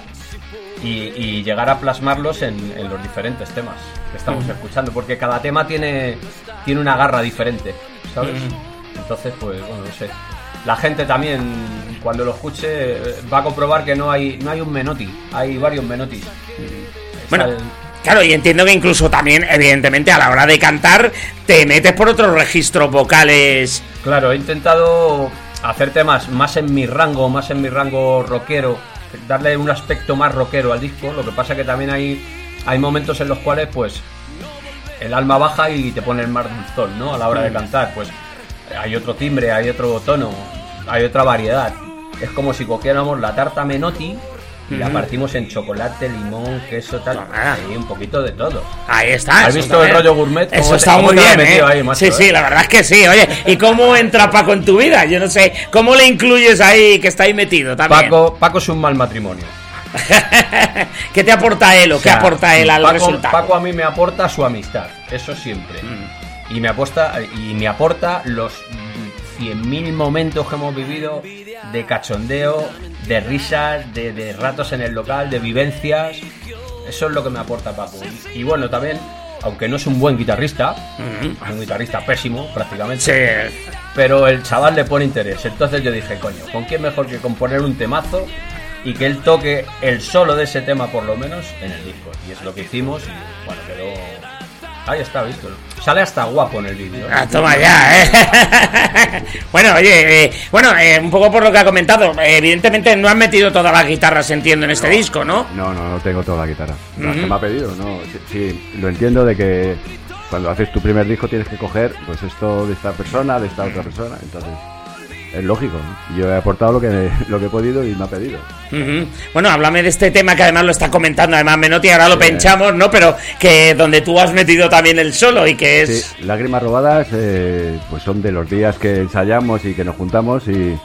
y llegar a plasmarlos en los diferentes temas que estamos escuchando, porque cada tema tiene una garra diferente, ¿sabes? Entonces, pues, bueno, no sé. La gente también, cuando lo escuche, va a comprobar que no hay un Menotti, hay varios Menottis. Bueno, Está el- claro, y entiendo que incluso también, evidentemente, a la hora de cantar, te metes por otros registros vocales. Claro, he intentado hacer temas más en mi rango rockero, darle un aspecto más rockero al disco. Lo que pasa que también hay momentos en los cuales, pues, el alma baja y te pones más dulzón, ¿no? A la hora de cantar, pues, hay otro timbre, hay otro tono, hay otra variedad. Es como si cogiéramos la tarta Menotti y la partimos en chocolate, limón, queso, tal, y un poquito de todo. Ahí está. ¿Has eso visto también. el rollo gourmet? Eso ¿Cómo está cómo muy te lo has bien, metido ¿eh? ahí, macho, Sí, eh? sí, la verdad es que sí. Oye, ¿y cómo entra Paco en tu vida? Yo no sé, ¿cómo le incluyes ahí que está ahí metido también? Paco es un mal matrimonio. ¿Qué te aporta él o qué sea, aporta él al resultado? Paco a mí me aporta su amistad, eso siempre. Y me aporta los 100.000 momentos que hemos vivido de cachondeo, de risas, de ratos en el local, de vivencias. Eso es lo que me aporta Paco. Y bueno, también, aunque no es un buen guitarrista, es un guitarrista pésimo prácticamente, Sí. pero el chaval le pone interés. Entonces yo dije, coño, ¿con quién mejor que componer un temazo y que él toque el solo de ese tema por lo menos en el disco? Y es lo que hicimos y bueno, quedó... Ahí está, visto. Sale hasta guapo en el vídeo. Ah, toma ya, Bueno, oye, un poco por lo que ha comentado, evidentemente no has metido todas las guitarras, entiendo, en este disco, ¿no? No tengo toda la guitarra. No, que me ha pedido, no. Sí, lo entiendo de que cuando haces tu primer disco tienes que coger pues esto de esta persona, de esta otra persona, entonces es lógico, ¿no? Yo he aportado lo que he podido y me ha pedido. Ujú. Bueno, háblame de este tema que además lo está comentando además Menotti, ahora lo pinchamos, ¿no? Pero que donde tú has metido también el solo y que es... Sí, Lágrimas Robadas pues son de los días que ensayamos y que nos juntamos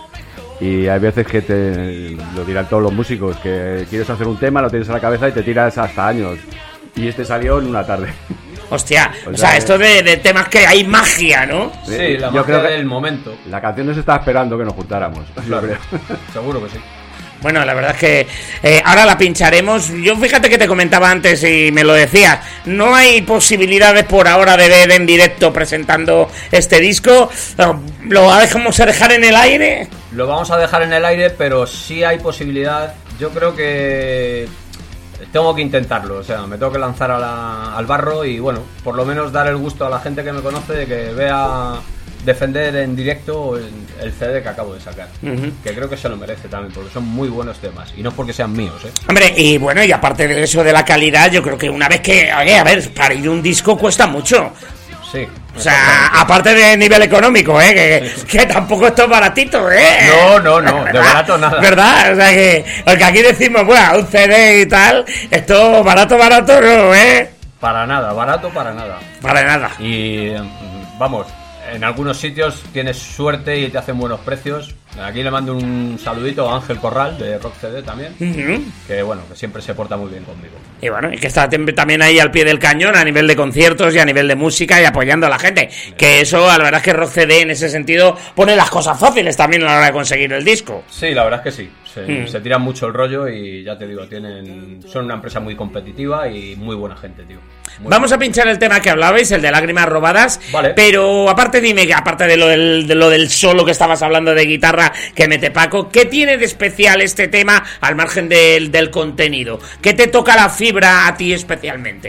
y hay veces que lo dirán todos los músicos, que quieres hacer un tema, lo tienes en la cabeza y te tiras hasta años. Y este salió en una tarde. Hostia, O o sea, sea, esto de temas que hay magia, ¿no? Sí, la Yo magia creo que del momento. la canción nos está esperando que nos juntáramos. Yo Claro. creo. Seguro que sí. Bueno, la verdad es que ahora la pincharemos. Yo fíjate que te comentaba antes y me lo decías, no hay posibilidades por ahora de ver en directo presentando este disco. ¿Lo vamos a dejar en el aire? Lo vamos a dejar en el aire, pero sí hay posibilidad. Yo creo que tengo que intentarlo, o sea, me tengo que lanzar al barro y bueno, por lo menos dar el gusto a la gente que me conoce de que vea defender en directo el CD que acabo de sacar, que creo que se lo merece también, porque son muy buenos temas y no es porque sean míos, Hombre, y bueno, y aparte de eso de la calidad, yo creo que una vez que, oye, a ver, para ir un disco cuesta mucho. Sí. O sea, aparte de nivel económico, que tampoco esto es baratito, No, de barato nada. ¿Verdad? O sea que, porque aquí decimos, bueno, un CD y tal, esto barato no, Para nada, barato para nada. Para nada. Y vamos, en algunos sitios tienes suerte y te hacen buenos precios. Aquí le mando un saludito a Ángel Corral de Rock CD también, que bueno, que siempre se porta muy bien conmigo. Y bueno, y que está también ahí al pie del cañón a nivel de conciertos y a nivel de música y apoyando a la gente. Que eso, la verdad es que Rock CD en ese sentido pone las cosas fáciles también a la hora de conseguir el disco. Sí, la verdad es que sí. Se tiran mucho el rollo y ya te digo, son una empresa muy competitiva y muy buena gente, tío. Vamos a pinchar el tema que hablabais, el de Lágrimas Robadas. Vale. Pero aparte dime, aparte de lo del solo que estabas hablando de guitarra que mete Paco, ¿qué tiene de especial este tema al margen del contenido? ¿Qué te toca la fibra a ti especialmente?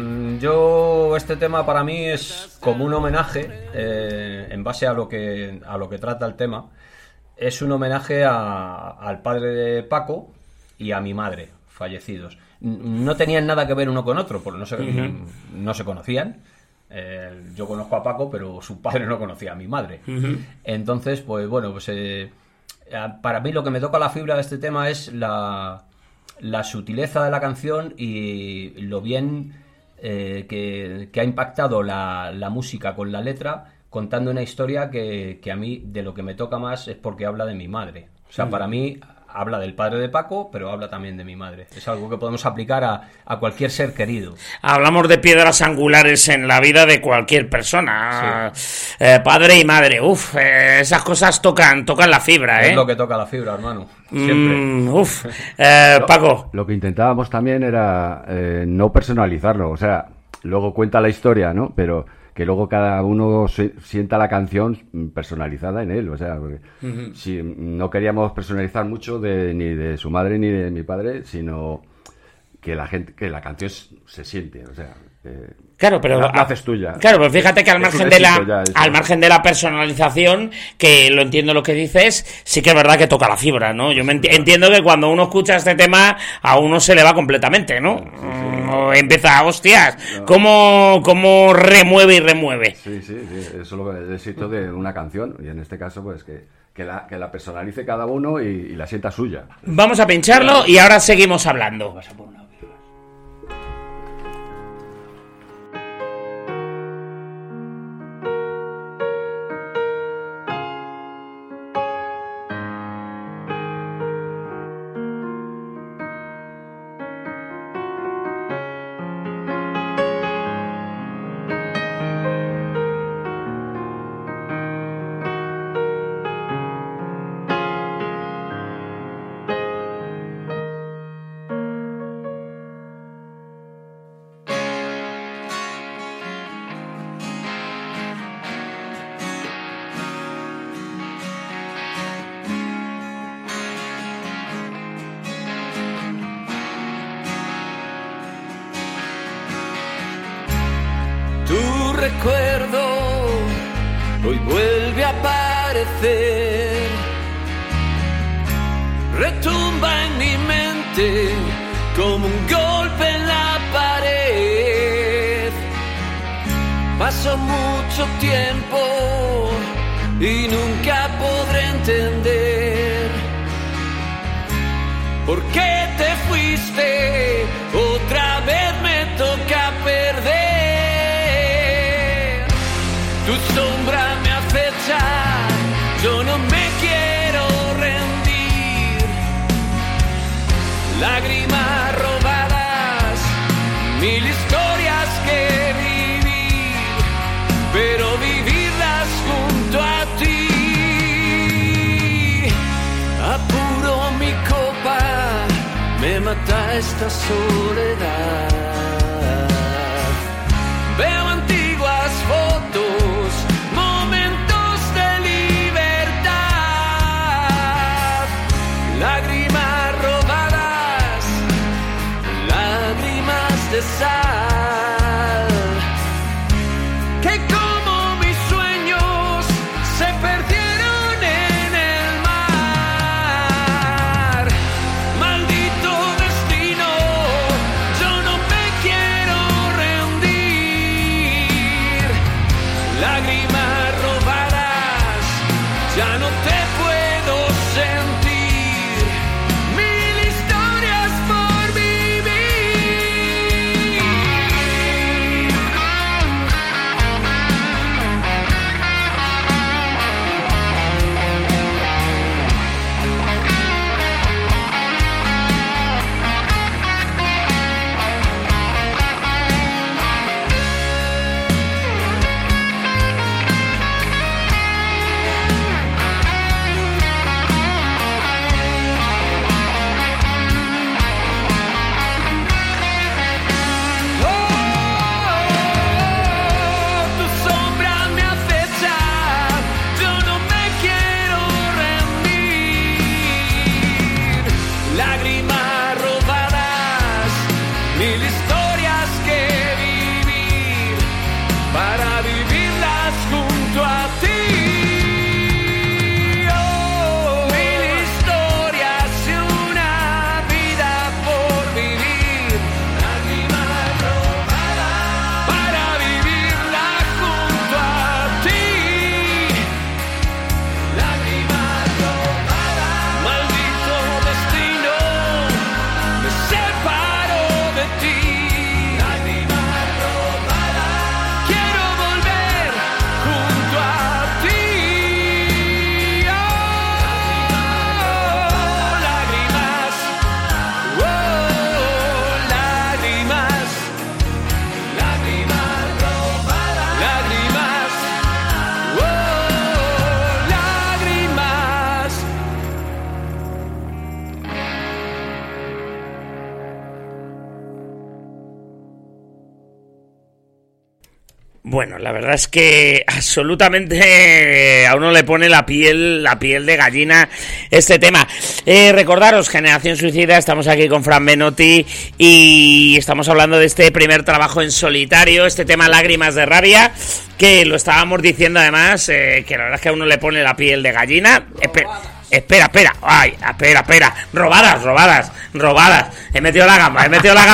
Yo, este tema para mí es como un homenaje, en base a lo que trata el tema. Es un homenaje al padre de Paco y a mi madre, fallecidos. no tenían nada que ver uno con otro, porque no se conocían. Yo conozco a Paco, pero su padre no conocía a mi madre. Entonces, pues bueno, pues para mí lo que me toca la fibra de este tema es la sutileza de la canción y lo bien que ha impactado la música con la letra, contando una historia que a mí de lo que me toca más es porque habla de mi madre. O sea, para mí habla del padre de Paco, pero habla también de mi madre. Es algo que podemos aplicar a cualquier ser querido. Hablamos de piedras angulares en la vida de cualquier persona. Sí. Padre y madre. Esas cosas tocan la fibra, Es lo que toca la fibra, hermano. Siempre. Paco. Lo que intentábamos también era no personalizarlo. O sea, luego cuenta la historia, ¿no? Pero que luego cada uno sienta la canción personalizada en él, o sea, porque si no queríamos personalizar mucho ni de su madre ni de mi padre, sino que la canción se siente, o sea, claro, pero la haces tuya. Claro, pero fíjate que al margen de la personalización, que lo entiendo lo que dices, sí que es verdad que toca la fibra, ¿no? Yo entiendo que cuando uno escucha este tema a uno se le va completamente, ¿no? Empieza, hostias, ¿cómo remueve y remueve? Sí, eso es lo que necesito de una canción, y en este caso pues que la personalice cada uno y la sienta suya. Vamos a pincharlo y ahora seguimos hablando. Vas a poner una... Recuerdo, hoy vuelve a aparecer, retumba en mi mente como un golpe en la pared. Pasó mucho tiempo y nunca podré entender por qué te fuiste, otra vez me toca perder. Tu sombra me acecha, yo no me quiero rendir. Lágrimas robadas, 1000 historias que vivir, pero vivirlas junto a ti. Apuro mi copa, me mata esta soledad. Veo antiguas fotos, momentos de libertad, lágrimas robadas, lágrimas de sal, que como mis sueños se perdieron en el mar. Maldito destino, yo no me quiero rendir. Lágrimas robadas, ya no te puedo sentir. 1000 historias por vivir. Tu sombra me acecha, yo no me quiero rendir. Lágrimas robadas, 1000 historias que vivir, para vivirlas junto a ti. 1000 historias y una vida por vivir, Bueno, la verdad es que absolutamente a uno le pone la piel de gallina este tema. Recordaros, Generación Suicida, estamos aquí con Fran Menotti y estamos hablando de este primer trabajo en solitario, este tema Lágrimas de Rabia, que lo estábamos diciendo además, que la verdad es que a uno le pone la piel de gallina. Espera. Ay, espera. Robadas. He metido la gamba.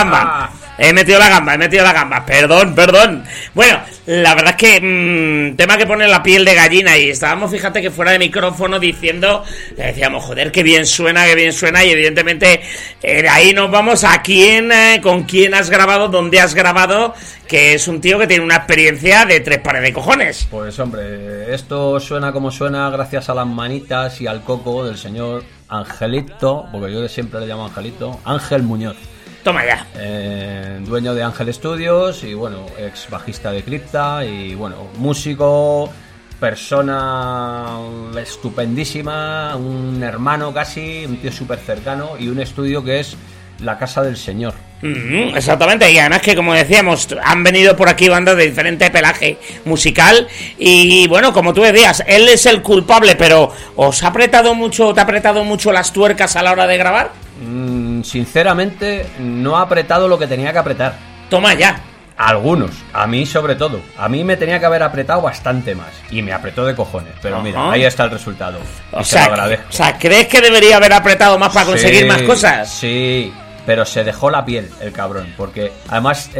Perdón. Bueno, la verdad es que tema que pone la piel de gallina, y estábamos, fíjate que fuera de micrófono diciendo, le decíamos, joder, qué bien suena, y evidentemente de ahí nos vamos a con quién has grabado, dónde has grabado, que es un tío que tiene una experiencia de 3 pares de cojones. Pues hombre, esto suena como suena gracias a las manitas y al coco del señor Angelito, porque yo de siempre le llamo Angelito, Ángel Muñoz. Toma ya. Dueño de Ángel Studios y bueno, ex bajista de Crypta y bueno, músico, persona estupendísima, un hermano casi, un tío súper cercano y un estudio que es la casa del señor. Exactamente, y además que, como decíamos, han venido por aquí bandas de diferente pelaje musical y bueno, como tú decías, él es el culpable, pero ¿os ha apretado mucho, te ha apretado mucho las tuercas a la hora de grabar? Sinceramente, no ha apretado lo que tenía que apretar. Toma ya. Algunos, a mí sobre todo. A mí me tenía que haber apretado bastante más. Y me apretó de cojones. Pero mira, ahí está el resultado. O sea, ¿crees que debería haber apretado más para conseguir más cosas? Sí, pero se dejó la piel el cabrón. Porque además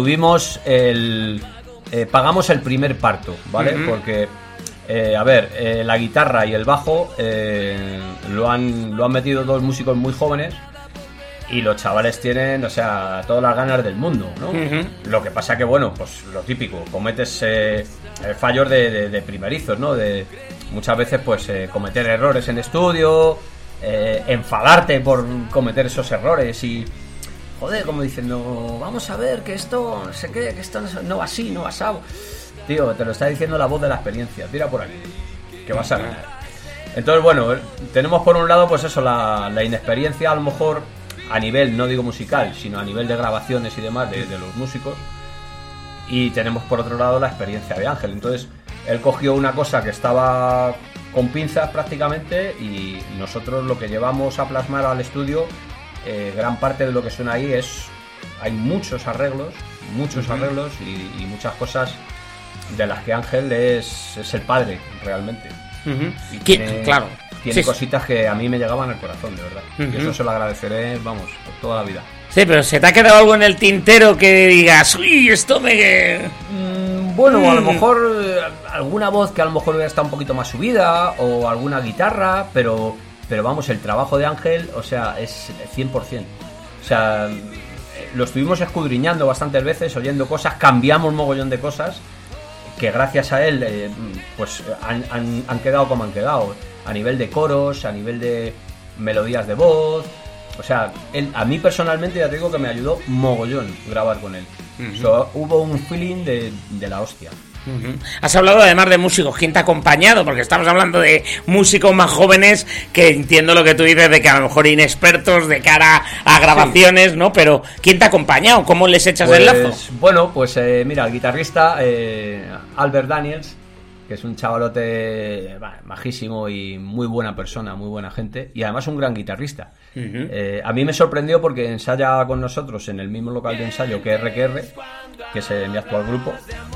pagamos el primer parto, ¿vale? Porque, la guitarra y el bajo lo han metido 2 músicos muy jóvenes. Y los chavales tienen, o sea, todas las ganas del mundo, ¿no? Lo que pasa que, bueno, pues lo típico, cometes fallos de primerizos, ¿no? De muchas veces, pues, cometer errores en estudio, enfadarte por cometer esos errores y, joder, como diciendo, vamos a ver, que esto, no sé qué, que esto no va así, no va asado. Tío, te lo está diciendo la voz de la experiencia, tira por aquí, que vas a ganar. Entonces, bueno, tenemos por un lado, pues eso, la inexperiencia, a lo mejor, a nivel, no digo musical, sino a nivel de grabaciones y demás de los músicos, y tenemos por otro lado la experiencia de Ángel. Entonces él cogió una cosa que estaba con pinzas prácticamente y nosotros lo que llevamos a plasmar al estudio, gran parte de lo que suena ahí hay muchos arreglos y muchas cosas de las que Ángel es el padre realmente. Y tiene cositas que a mí me llegaban al corazón, de verdad. Y eso se lo agradeceré, vamos, por toda la vida. Sí, pero ¿se te ha quedado algo en el tintero que digas, uy, esto me... Bueno, a lo mejor alguna voz que a lo mejor hubiera estado un poquito más subida, o alguna guitarra, pero vamos, el trabajo de Ángel, o sea, es 100%. O sea, lo estuvimos escudriñando bastantes veces, oyendo cosas, cambiamos un mogollón de cosas, que gracias a él, pues han quedado como han quedado. A nivel de coros, a nivel de melodías de voz. O sea, a mí personalmente ya te digo que me ayudó mogollón grabar con él. O sea, hubo un feeling de la hostia. Has hablado además de músicos, ¿quién te ha acompañado? Porque estamos hablando de músicos más jóvenes que entiendo lo que tú dices de que a lo mejor inexpertos de cara a grabaciones, sí, ¿no? Pero ¿quién te ha acompañado? ¿Cómo les echas el lazo? Bueno, pues mira, el guitarrista Albert Daniels, que es un chavalote majísimo y muy buena persona, muy buena gente, y además un gran guitarrista. A mí me sorprendió porque ensaya con nosotros en el mismo local de ensayo que RQR, que es mi actual grupo,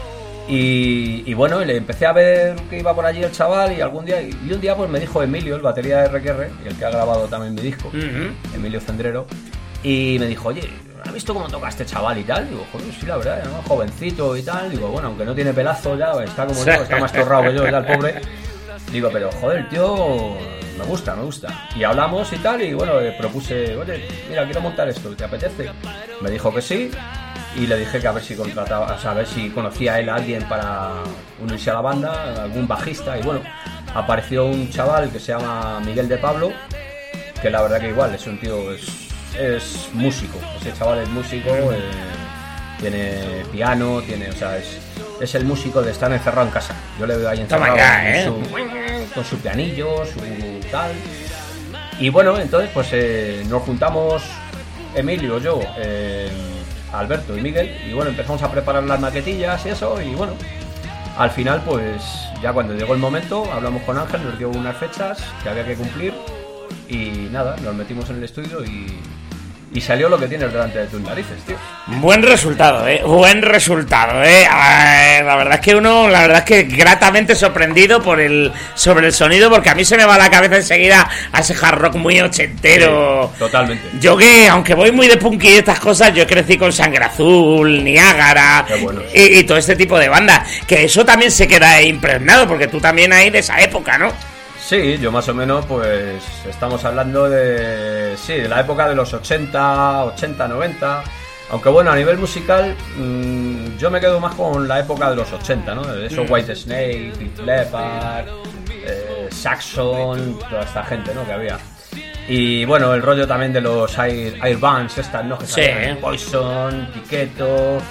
y bueno, le empecé a ver que iba por allí el chaval, y un día pues me dijo Emilio, el batería de RQR, el que ha grabado también mi disco, Emilio Cendrero, y me dijo, oye, ¿has visto cómo toca este chaval y tal? Digo, joder, sí, la verdad, ¿no? Jovencito y tal. Digo, bueno, aunque no tiene pelazo ya, está como yo, está más torrado que yo, ya el pobre. Digo, pero joder, tío, me gusta. Y hablamos y tal, y bueno, le propuse, oye, mira, quiero montar esto, ¿te apetece? Me dijo que sí, y le dije que a ver si contrataba, o sea, a ver si conocía a él a alguien para unirse a la banda, algún bajista, y bueno, apareció un chaval que se llama Miguel de Pablo, que la verdad que igual, es un tío, es músico, ese chaval es músico, tiene piano, o sea, es el músico de estar encerrado en casa. Yo le veo ahí encerrado con su pianillo, su tal. Y bueno, entonces pues nos juntamos Emilio, yo, Alberto y Miguel, y bueno, empezamos a preparar las maquetillas y eso, y bueno, al final pues ya cuando llegó el momento hablamos con Ángel, nos dio unas fechas que había que cumplir y nada, nos metimos en el estudio y salió lo que tienes delante de tus narices, tío. Buen resultado, buen resultado, la verdad es que gratamente sorprendido sobre el sonido, porque a mí se me va la cabeza enseguida a ese hard rock muy ochentero. Sí, totalmente. Yo que, aunque voy muy de punk y estas cosas, yo crecí con Sangre Azul, Niágara, bueno, y todo este tipo de bandas, que eso también se queda impregnado, porque tú también hay de esa época, ¿no? Sí, yo más o menos pues estamos hablando de la época de los 80, 90, aunque bueno, a nivel musical yo me quedo más con la época de los 80, ¿no? Esos White Snake, Def Leppard, Saxon, toda esta gente, ¿no? Que había. Y bueno, el rollo también de los Air Bands, estas, ¿no? Que salían, Poison, Tiqueto,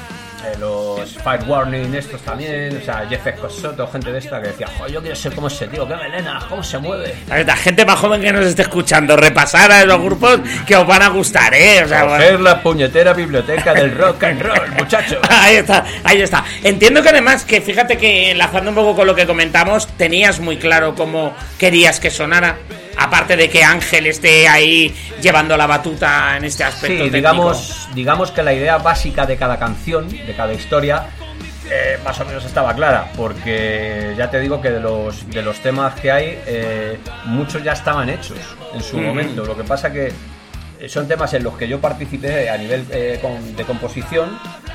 los Fire Warning, estos también, o sea, Jeff Escosoto, gente de esta que decía, joder, yo quiero ser como ese tío, qué melena, cómo se mueve. La gente más joven que nos esté escuchando, repasar a los grupos que os van a gustar, o sea, bueno. La puñetera biblioteca del rock and roll, muchachos. Ahí está. Entiendo que además, que fíjate que enlazando un poco con lo que comentamos, tenías muy claro cómo querías que sonara. Aparte de que Ángel esté ahí llevando la batuta en este aspecto. Sí, digamos que la idea básica de cada canción, de cada historia, más o menos estaba clara, porque ya te digo que de los temas que hay, muchos ya estaban hechos en su momento. Lo que pasa que son temas en los que yo participé a nivel de composición,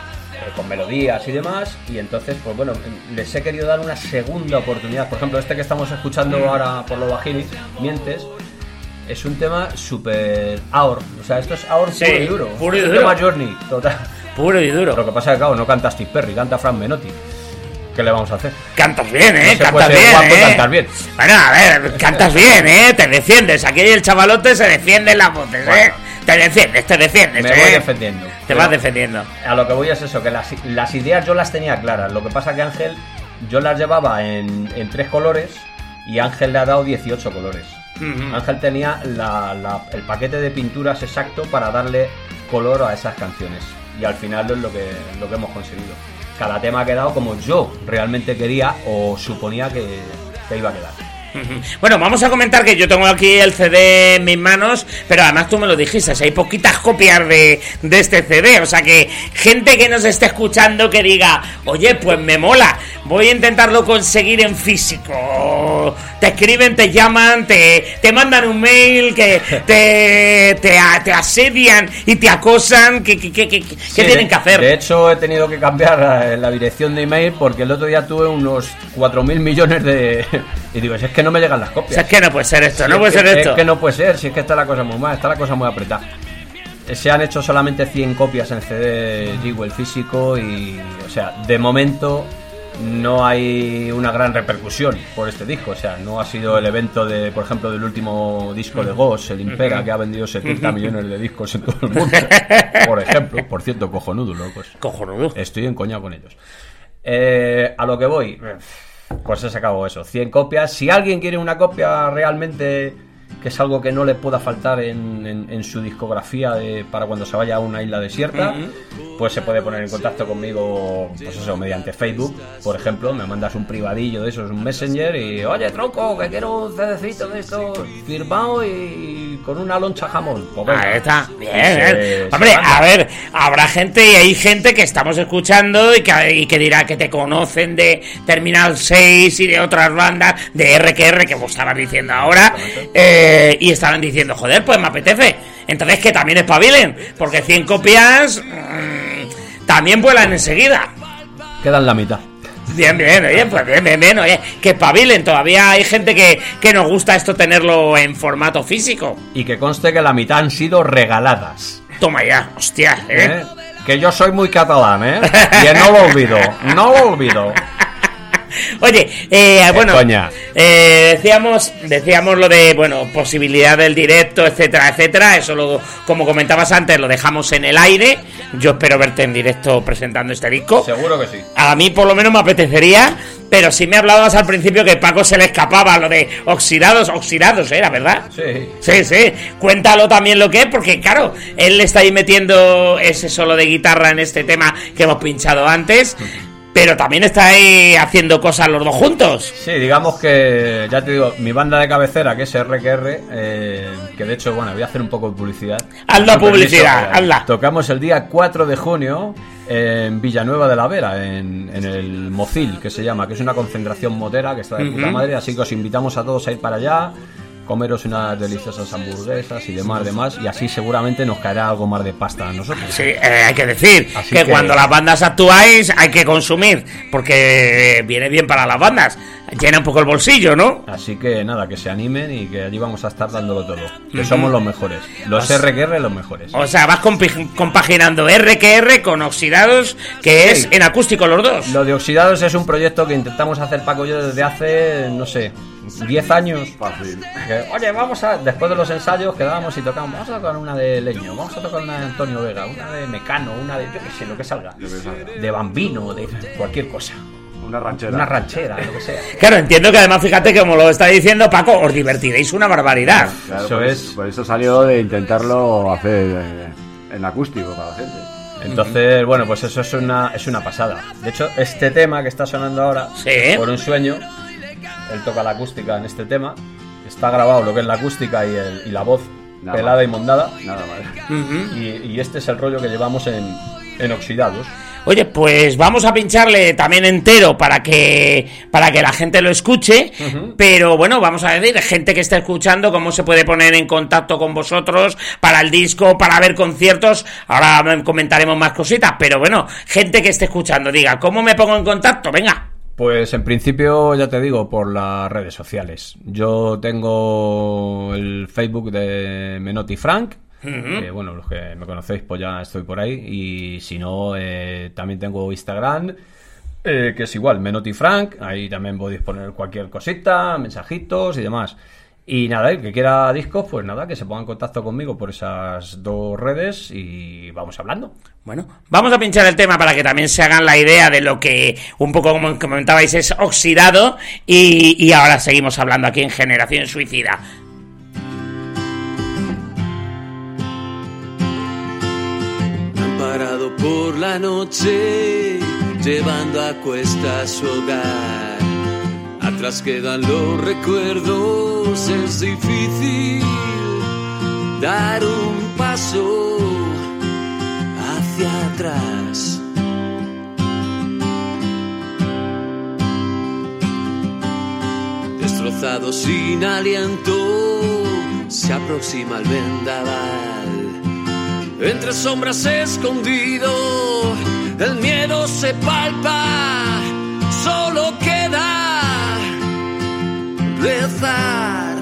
con melodías y demás, y entonces pues bueno, les he querido dar una segunda oportunidad. Por ejemplo, este que estamos escuchando ahora por los Vaginis, Mientes, es un tema súper Aor, o sea, esto es Aor puro y duro. Puro y duro. Es un tema Journey, total. Puro y duro. Lo que pasa es que claro, no canta Steve Perry, canta Frank Menotti. ¿Qué le vamos a hacer? Cantas bien, No cantas bien, cantar bien. Bueno, a ver, cantas bien, te defiendes. Aquí el chavalote se defiende en las voces, bueno. Te defiendes. Me voy defendiendo. Te vas defendiendo. A lo que voy es eso, que las ideas yo las tenía claras. Lo que pasa que Ángel, yo las llevaba en 3 colores y Ángel le ha dado 18 colores. Ángel tenía el paquete de pinturas exacto para darle color a esas canciones. Y al final es lo que hemos conseguido. Cada tema ha quedado como yo realmente quería o suponía que iba a quedar. Bueno, vamos a comentar que yo tengo aquí el CD en mis manos, pero además tú me lo dijiste, hay poquitas copias de este CD, o sea que gente que nos esté escuchando que diga, oye, pues me mola, voy a intentarlo conseguir en físico. Te escriben, te llaman, te mandan un mail, que te asedian y te acosan. ¿Qué tienen que hacer? De hecho, he tenido que cambiar la dirección de email porque el otro día tuve unos 4.000 millones de... Y digo, si es que no me llegan las copias. O sea, es que no puede ser esto, Es que no puede ser, si es que está la cosa muy mal, está la cosa muy apretada. Se han hecho solamente 100 copias en CD Jewel físico y, o sea, de momento no hay una gran repercusión por este disco. O sea, no ha sido el evento de, por ejemplo, del último disco de Ghost, el Impera, que ha vendido 70 millones de discos en todo el mundo. Por ejemplo, por cierto, cojonudo, ¿no? Pues, cojonudo. Estoy encoñado con ellos. A lo que voy, pues he sacado eso, 100 copias. Si alguien quiere una copia realmente, que es algo que no le pueda faltar en su discografía para cuando se vaya a una isla desierta, pues se puede poner en contacto conmigo, pues eso, mediante Facebook, por ejemplo. Me mandas un privadillo de esos, un Messenger, y oye, tronco, que quiero un CDcito de esto firmado y con una loncha jamón. Pues venga. Ahí está, bien. Hombre, a ver, habrá gente, y hay gente que estamos escuchando y que dirá que te conocen de Terminal 6 y de otras bandas, de RQR, que vos estabas diciendo ahora, y estaban diciendo, joder, pues me apetece. Entonces que también espabilen, porque 100 copias también vuelan enseguida. Quedan la mitad. Bien, oye, pues bien, oye, que espabilen. Todavía hay gente que nos gusta esto, tenerlo en formato físico. Y que conste que la mitad han sido regaladas. Toma ya, hostia, Que yo soy muy catalán, y no lo olvido. Oye, bueno, coña. decíamos lo de, bueno, posibilidad del directo, etcétera, etcétera. Eso, como comentabas antes, lo dejamos en el aire. Yo espero verte en directo presentando este disco. Seguro que sí. A mí por lo menos me apetecería, pero sí me hablabas al principio que Paco se le escapaba lo de oxidados era, ¿verdad? Sí. Sí. Cuéntalo también lo que es, porque claro, él le está ahí metiendo ese solo de guitarra en este tema que hemos pinchado antes, pero también está ahí haciendo cosas los dos juntos. Sí, digamos que, ya te digo, mi banda de cabecera, que es RQR, que de hecho, bueno, voy a hacer un poco de publicidad. Haz la publicidad, hazla. Tocamos el día 4 de junio en Villanueva de la Vera, en el Mocil, que se llama, que es una concentración motera que está de puta madre, así que os invitamos a todos a ir para allá, comeros unas deliciosas hamburguesas y demás, y así seguramente nos caerá algo más de pasta a nosotros. Sí, hay que decir Así que cuando las bandas actuáis hay que consumir, porque viene bien para las bandas, llena un poco el bolsillo, ¿no? Así que nada, que se animen y que allí vamos a estar dándolo todo, que somos los mejores, los RQR los mejores. O sea, vas compaginando RQR con Oxidados, que es en acústico los dos. Lo de Oxidados es un proyecto que intentamos hacer Paco y yo desde hace, no sé, 10 años. Fácil. Oye, después de los ensayos quedábamos y tocamos, vamos a tocar una de Leño, vamos a tocar una de Antonio Vega, una de Mecano, una de, yo qué sé, lo que salga, de Bambino, de cualquier cosa. Una ranchera, lo que sea. Claro, entiendo que además, fíjate, como lo está diciendo Paco, os divertiréis una barbaridad. Claro, Eso por eso salió de intentarlo hacer en acústico para la gente. Entonces, bueno, pues eso es una pasada. De hecho, este tema que está sonando ahora, Sí. Por un sueño, él toca la acústica en este tema. Está grabado lo que es la acústica y la voz Nada pelada mal. y mondada. Nada mal. Y este es el rollo que llevamos en Oxidados. Oye, pues vamos a pincharle también entero para que la gente lo escuche, pero bueno, vamos a decir, gente que está escuchando, cómo se puede poner en contacto con vosotros para el disco, para ver conciertos. Ahora comentaremos más cositas, pero bueno, gente que esté escuchando, diga, ¿cómo me pongo en contacto? Venga. Pues en principio, ya te digo, por las redes sociales. Yo tengo el Facebook de Menotti Frank. Bueno, los que me conocéis, pues ya estoy por ahí. Y si no, también tengo Instagram, que es igual, Menotti Frank. Ahí también podéis poner cualquier cosita, mensajitos y demás. Y nada, el que quiera discos, pues nada, que se ponga en contacto conmigo por esas dos redes y vamos hablando. Bueno, vamos a pinchar el tema para que también se hagan la idea de lo que, un poco como comentabais, es Oxidado. Y ahora seguimos hablando aquí en Generación Suicida. Parado por la noche, llevando a cuestas su hogar. Atrás quedan los recuerdos, es difícil dar un paso hacia atrás. Destrozado sin aliento, se aproxima el vendaval. Entre sombras escondido, el miedo se palpa, solo queda rezar.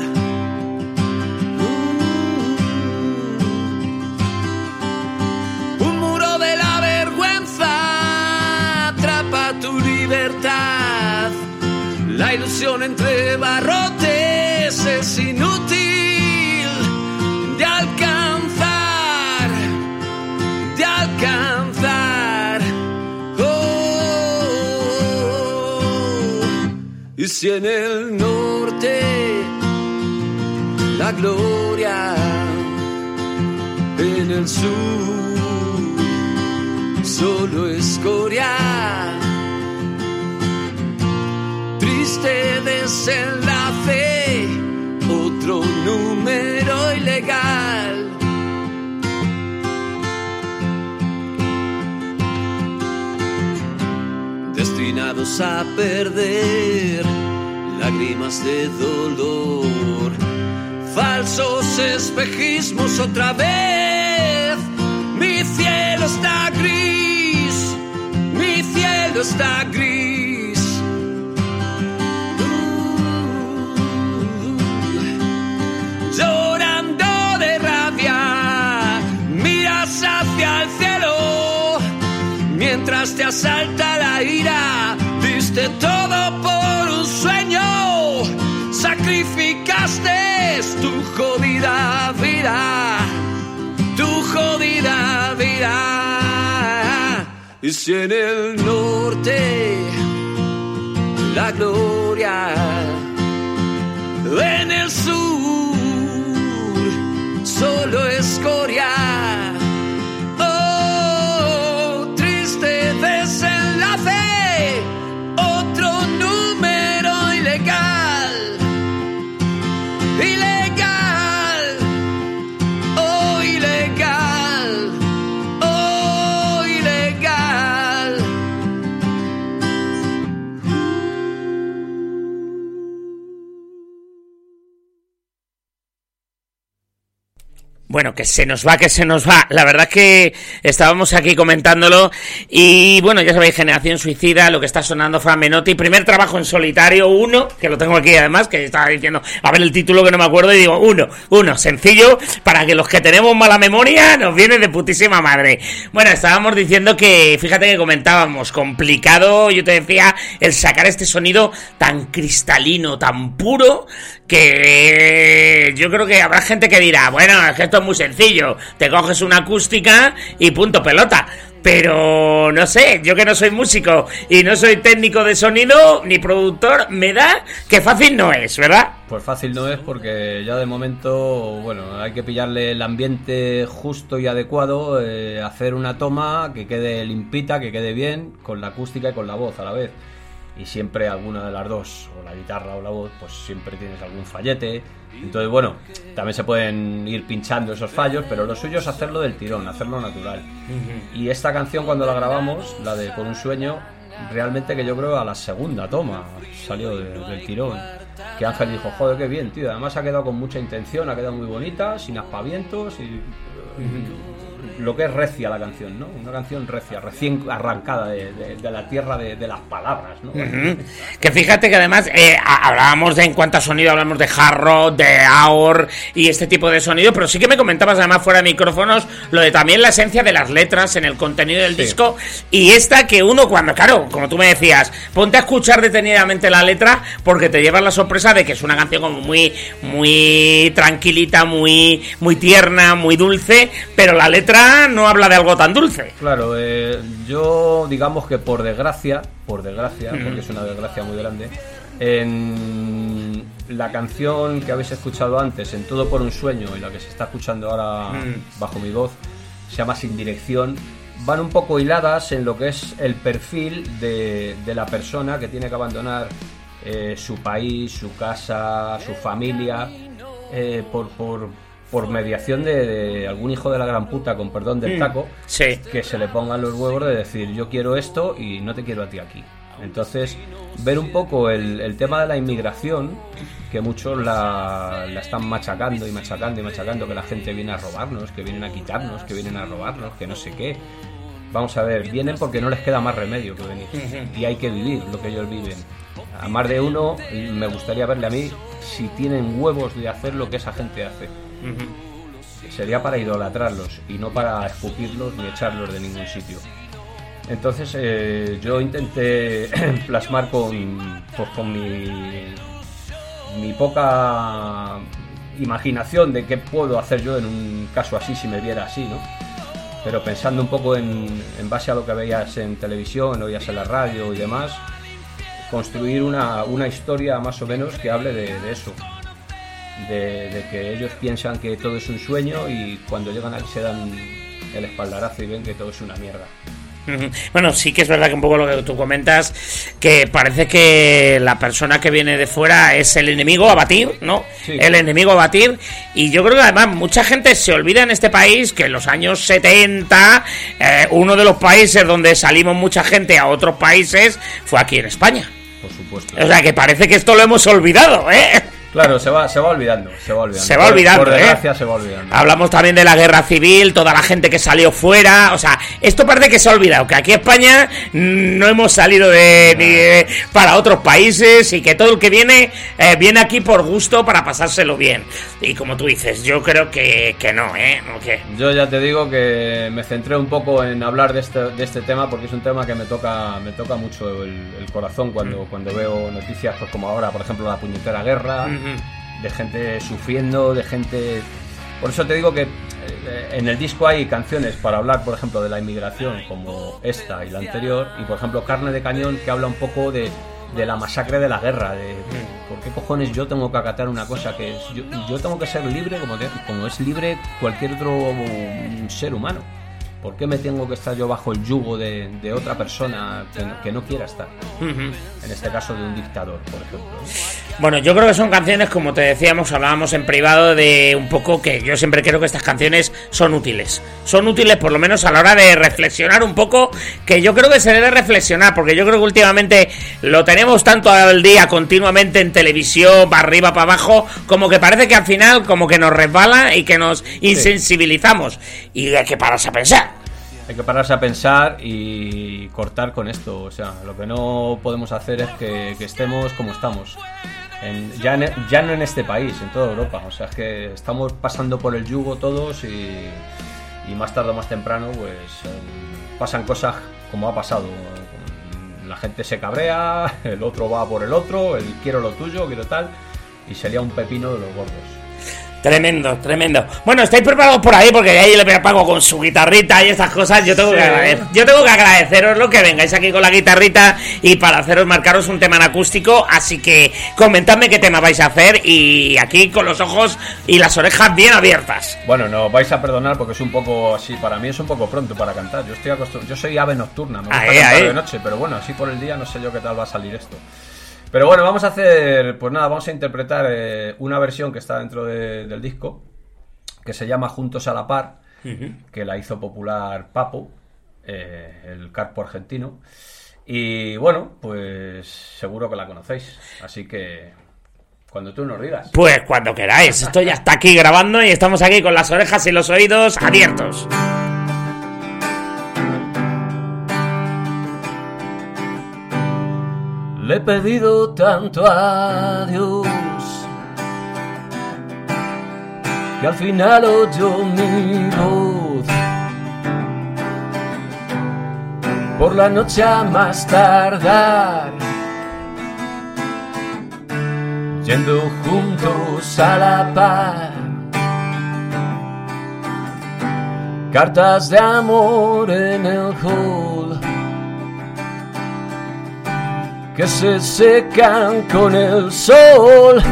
Un muro de la vergüenza atrapa tu libertad. La ilusión entre barrotes es inútil de alcanzar. Y si en el norte la gloria, en el sur solo escoria, triste desenlace, otro número ilegal. Destinados a perder, lágrimas de dolor, falsos espejismos otra vez. Mi cielo está gris, mi cielo está gris. Llorando de rabia, miras hacia el cielo. Mientras te asalta la ira, diste todo por un sueño, sacrificaste tu jodida vida, tu jodida vida. Y si en el norte la gloria, en el sur solo escoria. Oh, triste desenlace, otro número ilegal, ilegal, oh ilegal, oh ilegal. Bueno, que se nos va. La verdad que estábamos aquí comentándolo y bueno, ya sabéis, Generación Suicida, lo que está sonando, Fran Menotti, primer trabajo en solitario, 1, que lo tengo aquí además, que estaba diciendo, a ver el título que no me acuerdo y digo, 1, sencillo, para que los que tenemos mala memoria nos viene de putísima madre. Bueno, estábamos diciendo que, fíjate que comentábamos, complicado, yo te decía, el sacar este sonido tan cristalino, tan puro, que yo creo que habrá gente que dirá, bueno, es que esto es muy sencillo, te coges una acústica y punto pelota. Pero no sé, yo que no soy músico y no soy técnico de sonido ni productor, me da que fácil no es, ¿verdad? Pues fácil no es, porque ya de momento, bueno, hay que pillarle el ambiente justo y adecuado, hacer una toma que quede limpita, que quede bien, con la acústica y con la voz a la vez. Y siempre alguna de las dos, o la guitarra o la voz, pues siempre tienes algún fallete. Entonces, bueno, también se pueden ir pinchando esos fallos, pero lo suyo es hacerlo del tirón, hacerlo natural. Y esta canción, cuando la grabamos, la de Por un sueño, realmente que yo creo a la segunda toma salió del tirón. Que Ángel dijo, joder, qué bien, tío. Además ha quedado con mucha intención, ha quedado muy bonita, sin aspavientos y... lo que es recia la canción, ¿no? Una canción recia, recién arrancada de la tierra de las palabras, ¿no? Que fíjate que además hablábamos de, en cuanto a sonido, hablamos de hard rock, de AOR y este tipo de sonido, pero sí que me comentabas además fuera de micrófonos lo de también la esencia de las letras en el contenido del disco, y esta que uno cuando, claro, como tú me decías, ponte a escuchar detenidamente la letra porque te llevas la sorpresa de que es una canción como muy tranquilita, muy tierna, muy dulce, pero la letra no habla de algo tan dulce. Claro, yo digamos que por desgracia, porque es una desgracia muy grande, en la canción que habéis escuchado antes, en Todo por un sueño, y la que se está escuchando ahora bajo mi voz, se llama Sin dirección, van un poco hiladas en lo que es el perfil de la persona que tiene que abandonar su país, su casa, su familia, por mediación de algún hijo de la gran puta, con perdón del taco, sí, que se le pongan los huevos de decir yo quiero esto y no te quiero a ti aquí. Entonces, ver un poco el tema de la inmigración, que muchos la están machacando, que la gente viene a robarnos, que vienen a quitarnos, que vienen a robarnos, que no sé qué. Vamos a ver, vienen porque no les queda más remedio que venir. Y hay que vivir lo que ellos viven. A más de uno me gustaría verle a mí si tienen huevos de hacer lo que esa gente hace. Sería para idolatrarlos y no para escupirlos ni echarlos de ningún sitio. Entonces yo intenté plasmar con mi poca imaginación de qué puedo hacer yo en un caso así si me viera así, ¿no? Pero pensando un poco en base a lo que veías en televisión, oías en la radio y demás, construir una historia más o menos que hable de eso. De que ellos piensan que todo es un sueño y cuando llegan aquí se dan el espaldarazo y ven que todo es una mierda. Bueno, sí que es verdad que un poco lo que tú comentas, que parece que la persona que viene de fuera es el enemigo a batir, ¿no? Sí. El enemigo a batir, y yo creo que además mucha gente se olvida en este país que en los años 70 uno de los países donde salimos mucha gente a otros países fue aquí en España. Por supuesto. O sea, que parece que esto lo hemos olvidado, ¿eh? Claro, se va olvidando. Se va olvidando, por desgracia, se va olvidando. Hablamos también de la guerra civil, toda la gente que salió fuera. O sea, esto parece que se ha olvidado. Que aquí en España no hemos salido para otros países y que todo el que viene aquí por gusto para pasárselo bien. Y como tú dices, yo creo que no, ¿No qué? Yo ya te digo que me centré un poco en hablar de este tema porque es un tema que me toca mucho el corazón cuando veo noticias, pues como ahora, por ejemplo, la puñetera guerra. De gente sufriendo, de gente... Por eso te digo que en el disco hay canciones para hablar, por ejemplo, de la inmigración, como esta y la anterior, y por ejemplo Carne de Cañón, que habla un poco de la masacre de la guerra, de por qué cojones yo tengo que acatar una cosa que es... Yo tengo que ser libre como es libre cualquier otro ser humano. ¿Por qué me tengo que estar yo bajo el yugo de otra persona que no quiera estar? En este caso de un dictador, por ejemplo. Bueno, yo creo que son canciones, como te decíamos, hablábamos en privado de un poco que yo siempre creo que estas canciones son útiles. Son útiles por lo menos a la hora de reflexionar un poco, que yo creo que se debe reflexionar, porque yo creo que últimamente lo tenemos tanto al día continuamente en televisión, para arriba, para abajo, como que parece que al final como que nos resbala y que nos insensibilizamos. Y hay que pararse a pensar. Hay que pararse a pensar y cortar con esto. O sea, lo que no podemos hacer es que estemos como estamos. Ya no en este país, en toda Europa. O sea, es que estamos pasando por el yugo todos y más tarde o más temprano pues pasan cosas como ha pasado. La gente se cabrea, el otro va por el otro, el quiero lo tuyo, quiero tal, y sería un pepino de los gordos. Tremendo, tremendo. Bueno, ¿estáis preparados por ahí? Porque ahí le pago con su guitarrita y estas cosas. Yo tengo que agradeceros lo que vengáis aquí con la guitarrita y para haceros marcaros un tema en acústico. Así que comentadme qué tema vais a hacer y aquí con los ojos y las orejas bien abiertas. Bueno, no vais a perdonar porque es un poco así, para mí es un poco pronto para cantar. Yo soy ave nocturna, me gusta cantar de noche, pero bueno, así por el día no sé yo qué tal va a salir esto. Pero bueno, vamos a interpretar una versión que está dentro del disco, que se llama Juntos a la Par, que la hizo popular Papo, el carpo argentino. Y bueno, pues seguro que la conocéis, así que cuando tú nos digas. Pues cuando queráis, esto ya está aquí grabando y estamos aquí con las orejas y los oídos abiertos. Le he pedido tanto a Dios que al final oyó mi voz. Por la noche a más tardar, yendo juntos a la par. Cartas de amor en el hall que se secan con el sol,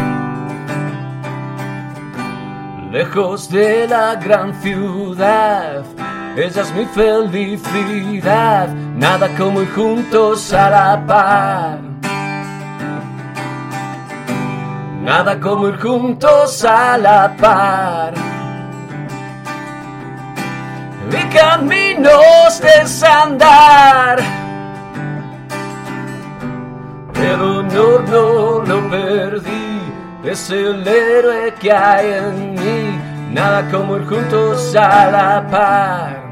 lejos de la gran ciudad. Ella es mi felicidad, nada como ir juntos a la par. Nada como ir juntos a la par. Y caminos desandar. El honor no lo perdí, es el héroe que hay en mí. Nada como ir juntos a la par.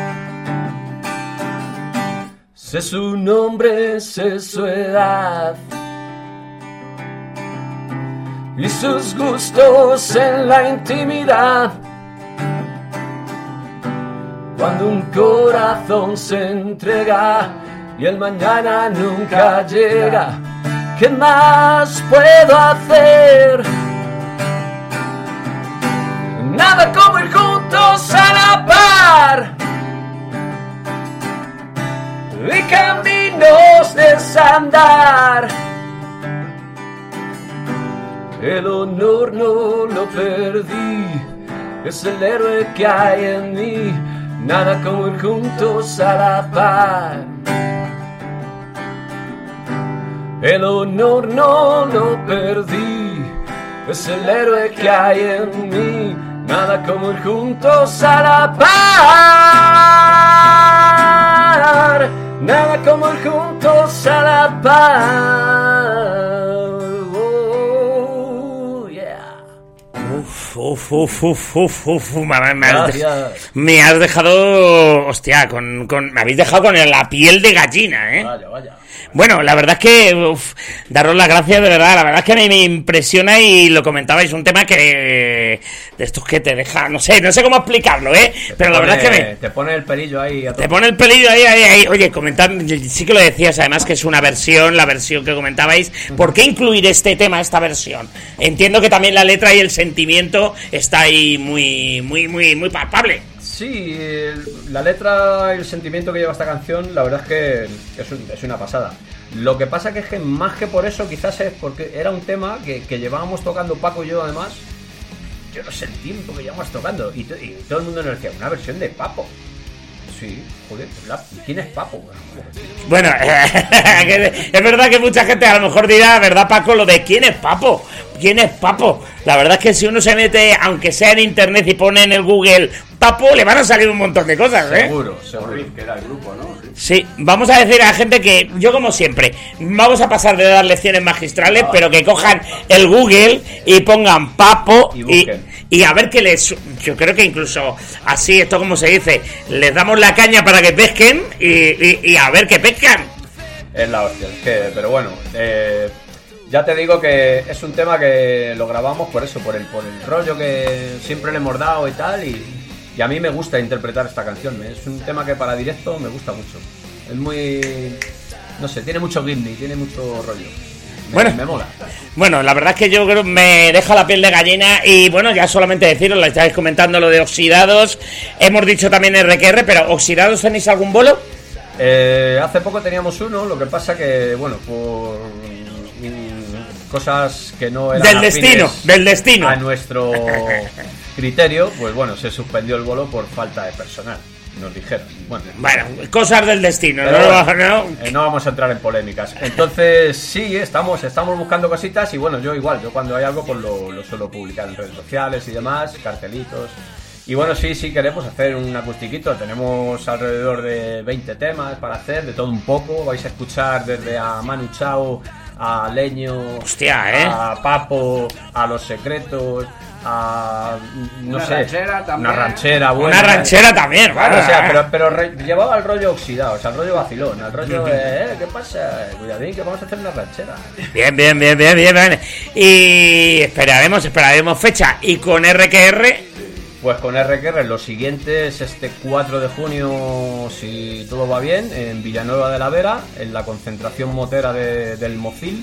Sé su nombre, sé su edad y sus gustos en la intimidad. Cuando un corazón se entrega y el mañana nunca llega, ¿qué más puedo hacer? Nada como ir juntos a la par y caminos desandar. El honor no lo perdí, es el héroe que hay en mí. Nada como ir juntos a la par. El honor no lo perdí, es el héroe que hay en mí. Nada como ir juntos a la par. Nada como ir juntos a la par. Oh, Me has dejado, hostia, me habéis dejado con la piel de gallina, ¿eh? Vaya. Bueno, la verdad es que daros las gracias, de verdad. La verdad es que a mí me impresiona y lo comentabais, un tema que de estos que te deja, no sé cómo explicarlo, pero la verdad es que te pone el pelillo ahí. Te pone el pelillo ahí. Oye, comentad, sí que lo decías, además que es una versión, la versión que comentabais. ¿Por qué incluir este tema, esta versión? Entiendo que también la letra y el sentimiento está ahí muy palpable. Sí, la letra y el sentimiento que lleva esta canción, la verdad es que es una pasada. Lo que pasa que es que más que por eso, quizás es porque era un tema que llevábamos tocando Paco y yo, además. Yo no sé el tiempo que llevamos tocando. Y todo el mundo nos decía, una versión de Papo. Sí, joder, ¿quién es Papo? Bueno, es verdad que mucha gente a lo mejor dirá, ¿verdad, Paco? Lo de ¿quién es Papo? ¿Quién es Papo? La verdad es que si uno se mete, aunque sea en internet y pone en el Google Papo, le van a salir un montón de cosas, ¿eh? Seguro. Que era el grupo, ¿no? Sí, vamos a decir a la gente que, yo como siempre, vamos a pasar de dar lecciones magistrales, pero que cojan el Google y pongan Papo y a ver qué les... Yo creo que incluso así, esto como se dice, les damos la caña para que pesquen y a ver qué pescan. Es la hostia, pero bueno, ya te digo que es un tema que lo grabamos por eso, por el rollo que siempre le hemos dado y tal, y a mí me gusta interpretar esta canción. Es un tema que para directo me gusta mucho. Es muy... no sé, tiene mucho gimmick, tiene mucho rollo. Me mola. Bueno, la verdad es que yo creo que me deja la piel de gallina. Y bueno, ya solamente deciros, la estáis comentando lo de Oxidados. Hemos dicho también RQR, pero ¿Oxidados tenéis algún bolo? Hace poco teníamos uno, lo que pasa que, bueno, por cosas que no eran del destino a nuestro criterio, pues bueno, se suspendió el bolo por falta de personal, nos dijeron. Bueno, cosas del destino, no vamos a entrar en polémicas. Entonces sí, estamos buscando cositas y bueno, yo cuando hay algo pues lo suelo publicar en redes sociales y demás, cartelitos. Y bueno, sí queremos hacer un acustiquito. Tenemos alrededor de 20 temas para hacer, de todo un poco. Vais a escuchar desde a Manu Chao, a Leño, hostia, a Papo, a Los Secretos, a ranchera también. Una ranchera buena. Una ranchera también, claro, o sea, pero llevaba el rollo oxidado, o sea, el rollo vacilón, el rollo de ¿qué pasa? Cuidadín, que vamos a hacer una ranchera. Bien. Y esperaremos fecha. Y con RQR. Pues con RQR lo siguiente es este 4 de junio, si todo va bien, en Villanueva de la Vera, en la concentración motera del Mocil,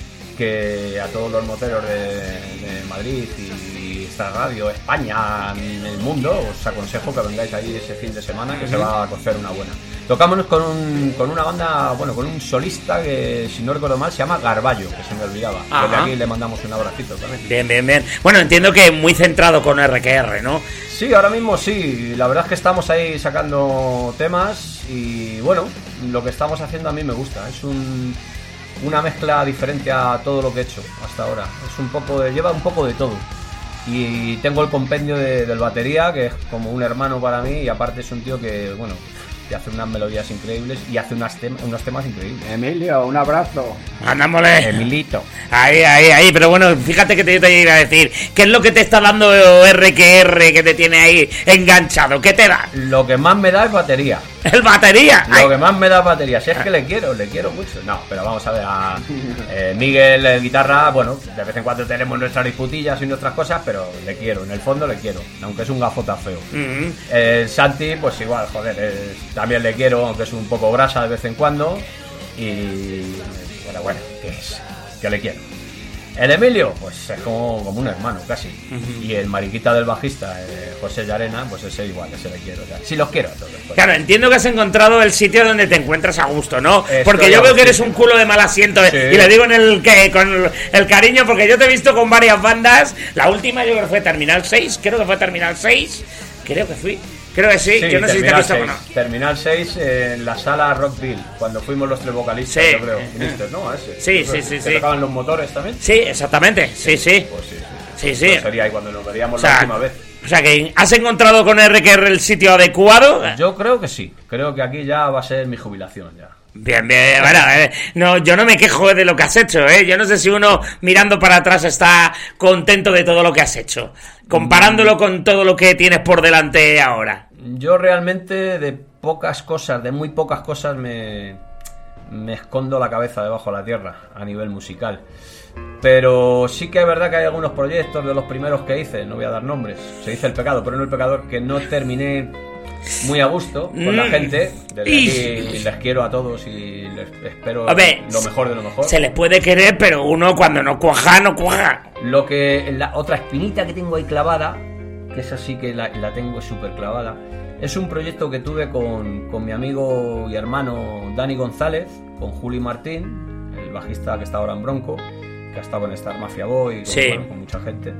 que a todos los moteros de Madrid y esta radio, España, el mundo, os aconsejo que vengáis ahí ese fin de semana, que se va a cocer una buena. Tocámonos con una banda, bueno, con un solista que, si no recuerdo mal, se llama Garballo, que se me olvidaba. Desde aquí le mandamos un abracito también. Bien. Bueno, entiendo que muy centrado con RQR, ¿no? Sí, ahora mismo sí. La verdad es que estamos ahí sacando temas y, bueno, lo que estamos haciendo a mí me gusta. Es una mezcla diferente a todo lo que he hecho hasta ahora. Lleva un poco de todo. Y tengo el compendio del batería, que es como un hermano para mí, y aparte es un tío que, bueno, que hace unas melodías increíbles y hace unos temas increíbles. Emilio, un abrazo. Mandámosle. Emilito. Ahí, pero bueno, fíjate que te iba a decir, ¿qué es lo que te está dando RQR que te tiene ahí enganchado? ¿Qué te da? Lo que más me da es batería. ¿El batería? Lo que más me da es batería. Si es que le quiero mucho. No, pero vamos a ver a Miguel, el guitarra, bueno, de vez en cuando tenemos nuestras disputillas y nuestras cosas, pero le quiero, en el fondo le quiero, aunque es un gafota feo. Santi, pues igual, joder, también le quiero, aunque es un poco brasa de vez en cuando. Y bueno, que le quiero. El Emilio, pues es como un hermano casi. Y el mariquita del bajista, José Llarena, pues ese igual, ese le quiero. O sea, sí los quiero a todos. Pues. Claro, entiendo que has encontrado el sitio donde te encuentras a gusto, ¿no? Porque yo veo que eres un culo de mal asiento, sí. Y le digo con el cariño, porque yo te he visto con varias bandas. La última yo creo que fue Terminal 6, Creo que sí, yo no sé si te he visto o no. Terminal 6 en la sala Rockville, cuando fuimos los tres vocalistas, yo creo. Viniste, ¿no? Ese. Sí. ¿Te tocaban los motores también? Sí, exactamente, sí. Pues sí. Pues sería ahí cuando nos veríamos la última vez. O sea que, ¿has encontrado con RQR el sitio adecuado? Yo creo que sí. Creo que aquí ya va a ser mi jubilación ya. Bien, bien, bueno, no, yo no me quejo de lo que has hecho, yo no sé si uno mirando para atrás está contento de todo lo que has hecho, comparándolo con todo lo que tienes por delante ahora. Yo realmente de pocas cosas, de muy pocas cosas me escondo la cabeza debajo de la tierra a nivel musical. Pero sí que es verdad que hay algunos proyectos de los primeros que hice, no voy a dar nombres, se dice El Pecado, pero no El Pecador, que no terminé muy a gusto con la gente. Desde aquí les quiero a todos y les espero lo mejor de lo mejor. Se les puede querer, pero uno cuando no cuaja, no cuaja. Lo que la otra espinita que tengo ahí clavada, que esa sí que la tengo súper clavada, es un proyecto que tuve con mi amigo y hermano Dani González, con Juli Martín, el bajista que está ahora en Bronco, que ha estado en Star Mafia Boy, con mucha gente,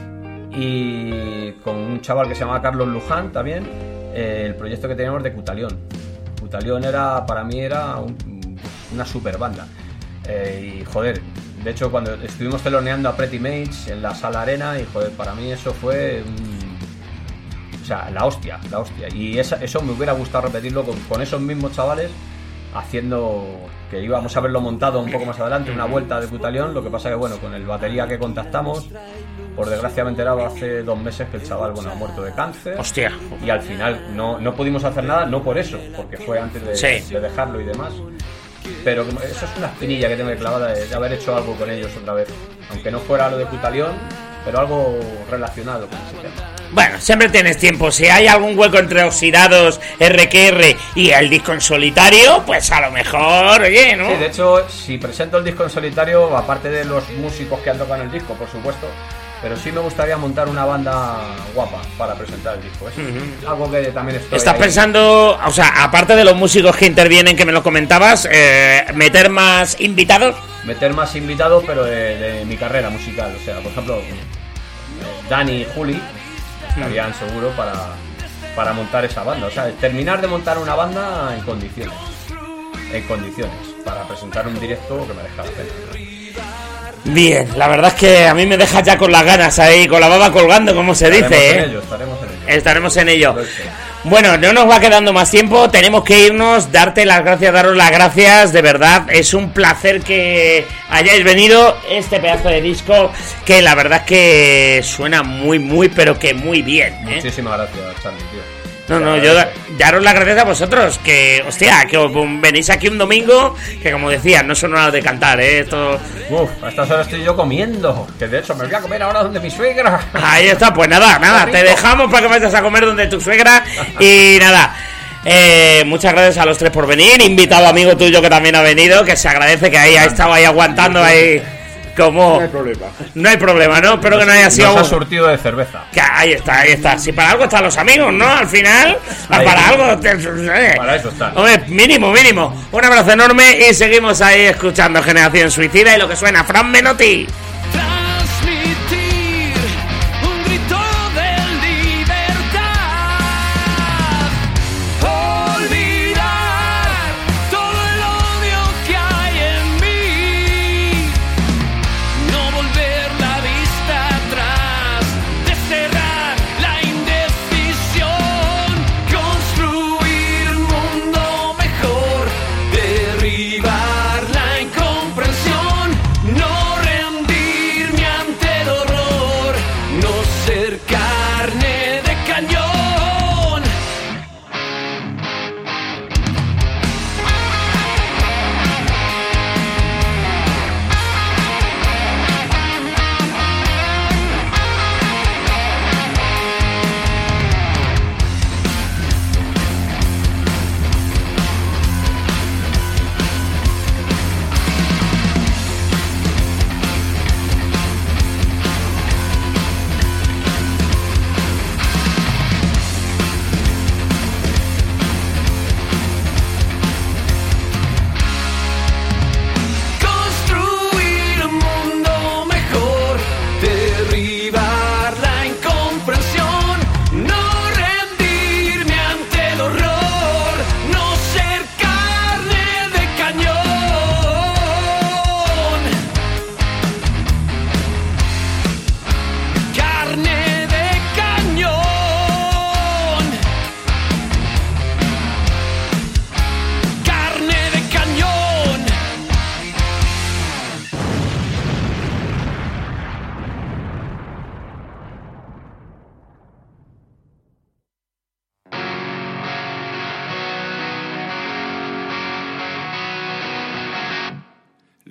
y con un chaval que se llama Carlos Luján también. El proyecto que teníamos de Cutalión. Cutalión para mí era una super banda. Y joder, de hecho cuando estuvimos teloneando a Pretty Mage en la Sala Arena, y joder, para mí eso fue o sea, la hostia. Y eso me hubiera gustado repetirlo con esos mismos chavales, haciendo que íbamos a verlo montado un poco más adelante, una vuelta de Cutalión. Lo que pasa que bueno, con el batería que contactamos, por desgracia me he enterado hace 2 meses que el chaval ha muerto de cáncer. Hostia. Y al final no pudimos hacer nada, no por eso, porque fue antes de dejarlo y demás. Pero eso es una espinilla que tengo clavada de haber hecho algo con ellos otra vez, aunque no fuera lo de Cutalión, pero algo relacionado con ese tema. Bueno, siempre tienes tiempo. Si hay algún hueco entre Oxidados, RQR y el disco en solitario, pues a lo mejor, oye, ¿no? Sí, de hecho, si presento el disco en solitario, aparte de los músicos que han tocado en el disco, por supuesto, pero sí me gustaría montar una banda guapa para presentar el disco. Es algo que también estoy... ¿Estás ahí pensando, o sea, aparte de los músicos que intervienen, que me lo comentabas, meter más invitados? Meter más invitados, pero de mi carrera musical. O sea, por ejemplo, Dani y Juli estarían seguro para montar esa banda. O sea, terminar de montar una banda en condiciones, para presentar un directo que merezca la pena. Bien, la verdad es que a mí me dejas ya con las ganas ahí, con la baba colgando, como se dice, Estaremos en ello. Bueno, no nos va quedando más tiempo, tenemos que irnos, daros las gracias, de verdad, es un placer que hayáis venido, este pedazo de disco, que la verdad es que suena muy, pero que muy bien, Muchísimas gracias, Charlie, tío. No, yo daros las gracias a vosotros, que, hostia, que venís aquí un domingo, que como decía, no son horas de cantar, esto... A estas horas estoy yo comiendo, que de hecho me voy a comer ahora donde mi suegra. Ahí está, pues nada, te dejamos para que vayas a comer donde tu suegra, y nada... muchas gracias a los 3 por venir, invitado amigo tuyo que también ha venido, que se agradece que ahí ha estado ahí aguantando ahí... Como... No hay problema, ¿no? Espero que no haya sido... Nos ha surtido de cerveza. Que ahí está. Si para algo están los amigos, ¿no? Al final, para algo... Para eso están. Hombre, mínimo. Un abrazo enorme y seguimos ahí escuchando Generación Suicida y lo que suena, Fran Menotti. Transmitir un grito de libertad, olvidar todo el odio que hay en mí, no volver la vista atrás, desterrar la indecisión, construir un mundo mejor, derribar la incomprensión, no rendir.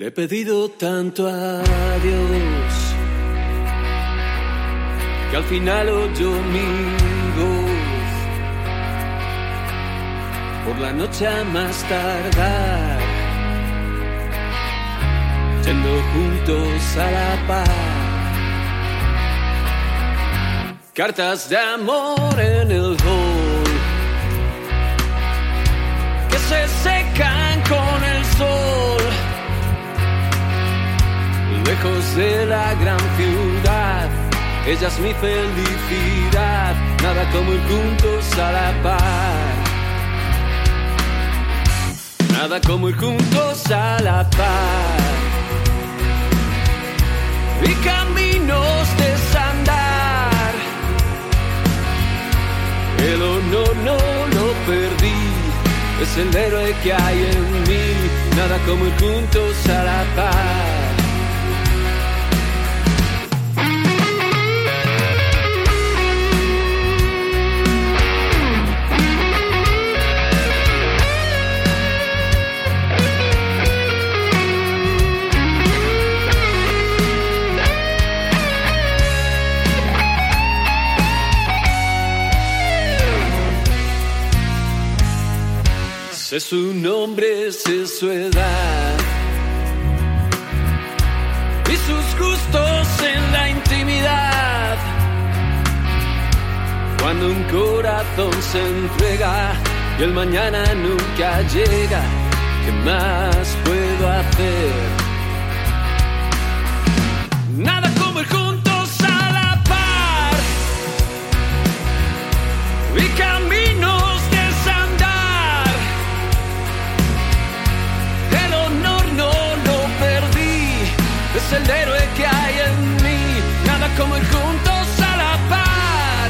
Le he pedido tanto a Dios que al final oyó mi voz. Por la noche a más tardar, yendo juntos a la paz. Cartas de amor en el hall que se secan con el sol. Lejos de la gran ciudad, ella es mi felicidad. Nada como ir juntos a la par. Nada como ir juntos a la par. Y caminos desandar. El honor no lo perdí. Es el héroe que hay en mí. Nada como ir juntos a la par. Sé su nombre, sé su edad y sus gustos en la intimidad. Cuando un corazón se entrega y el mañana nunca llega, ¿qué más puedo hacer? Nada como ir juntos a la par y caminos. Es el héroe que hay en mí. Nada como ir juntos a la par.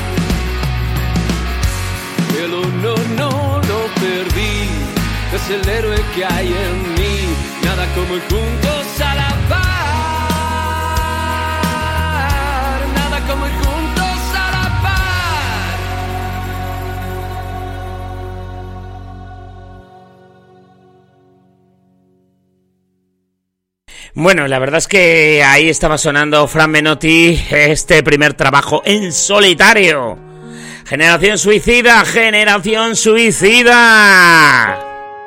El honor no lo perdí. Es el héroe que hay en mí. Nada como ir juntos a la par. Nada como ir juntos a la par. Bueno, la verdad es que ahí estaba sonando Fran Menotti, este primer trabajo en solitario. Generación Suicida, Generación Suicida.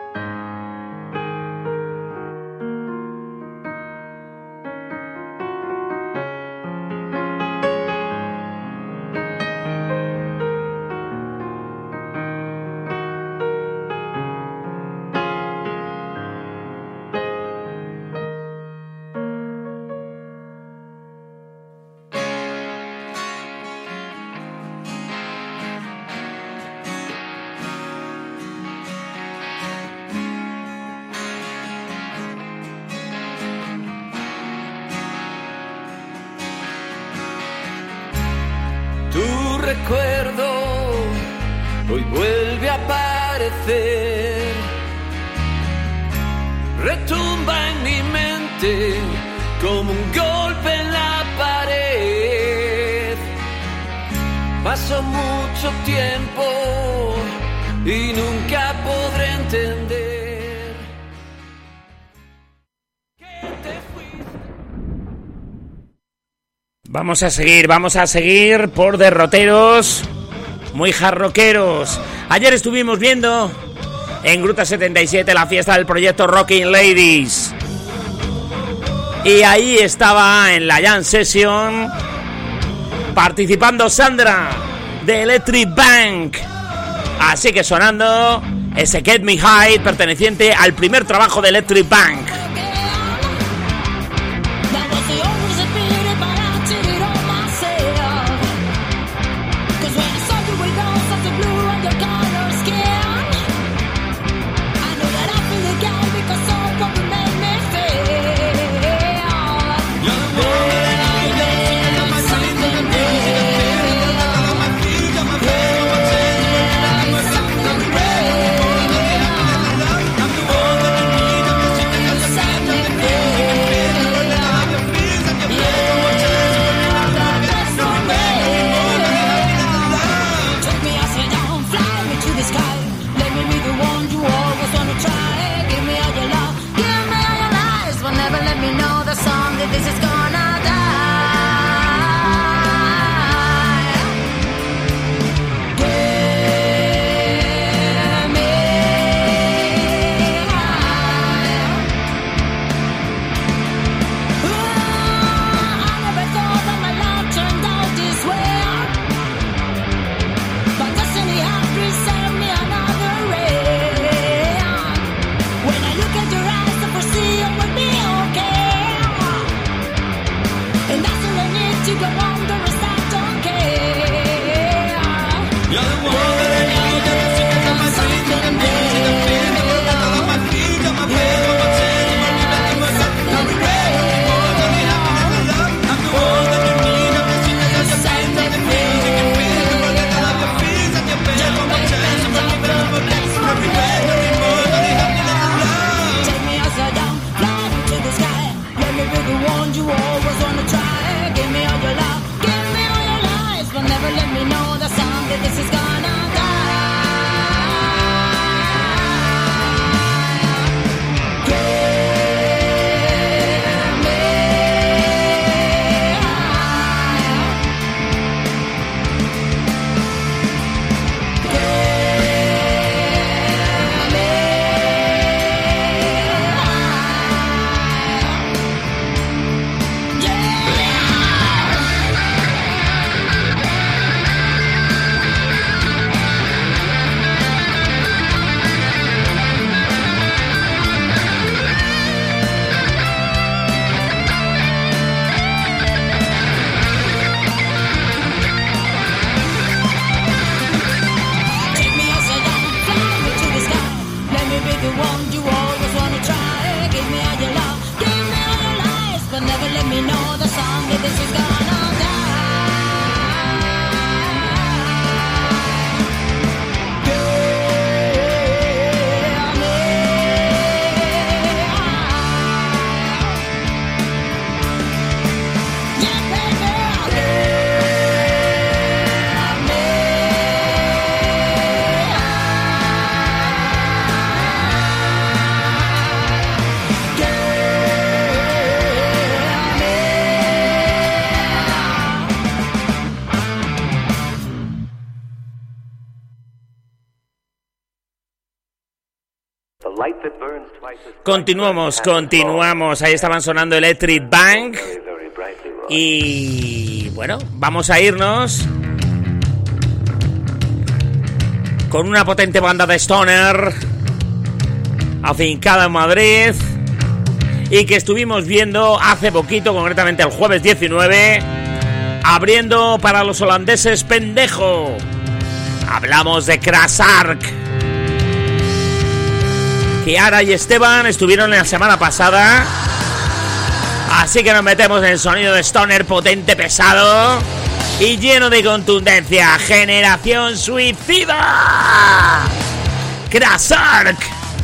Recuerdo hoy vuelve a aparecer, retumba en mi mente como un golpe en la pared. Pasó mucho tiempo y nunca podré entender que te fuiste. Vamos a seguir por derroteros muy jarroqueros. Ayer estuvimos viendo en Gruta 77 la fiesta del proyecto Rocking Ladies. Y ahí estaba en la Jam Session participando Sandra de Electric Bank. Así que sonando ese Get Me High perteneciente al primer trabajo de Electric Bank. Continuamos. Ahí estaban sonando Electric Bank. Y bueno, vamos a irnos con una potente banda de stoner afincada en Madrid y que estuvimos viendo hace poquito, concretamente el jueves 19, abriendo para los holandeses Pendejo. Hablamos de Krasark. Kiara y Esteban estuvieron la semana pasada, así que nos metemos en el sonido de stoner potente, pesado y lleno de contundencia. Generación Suicida. Krasark.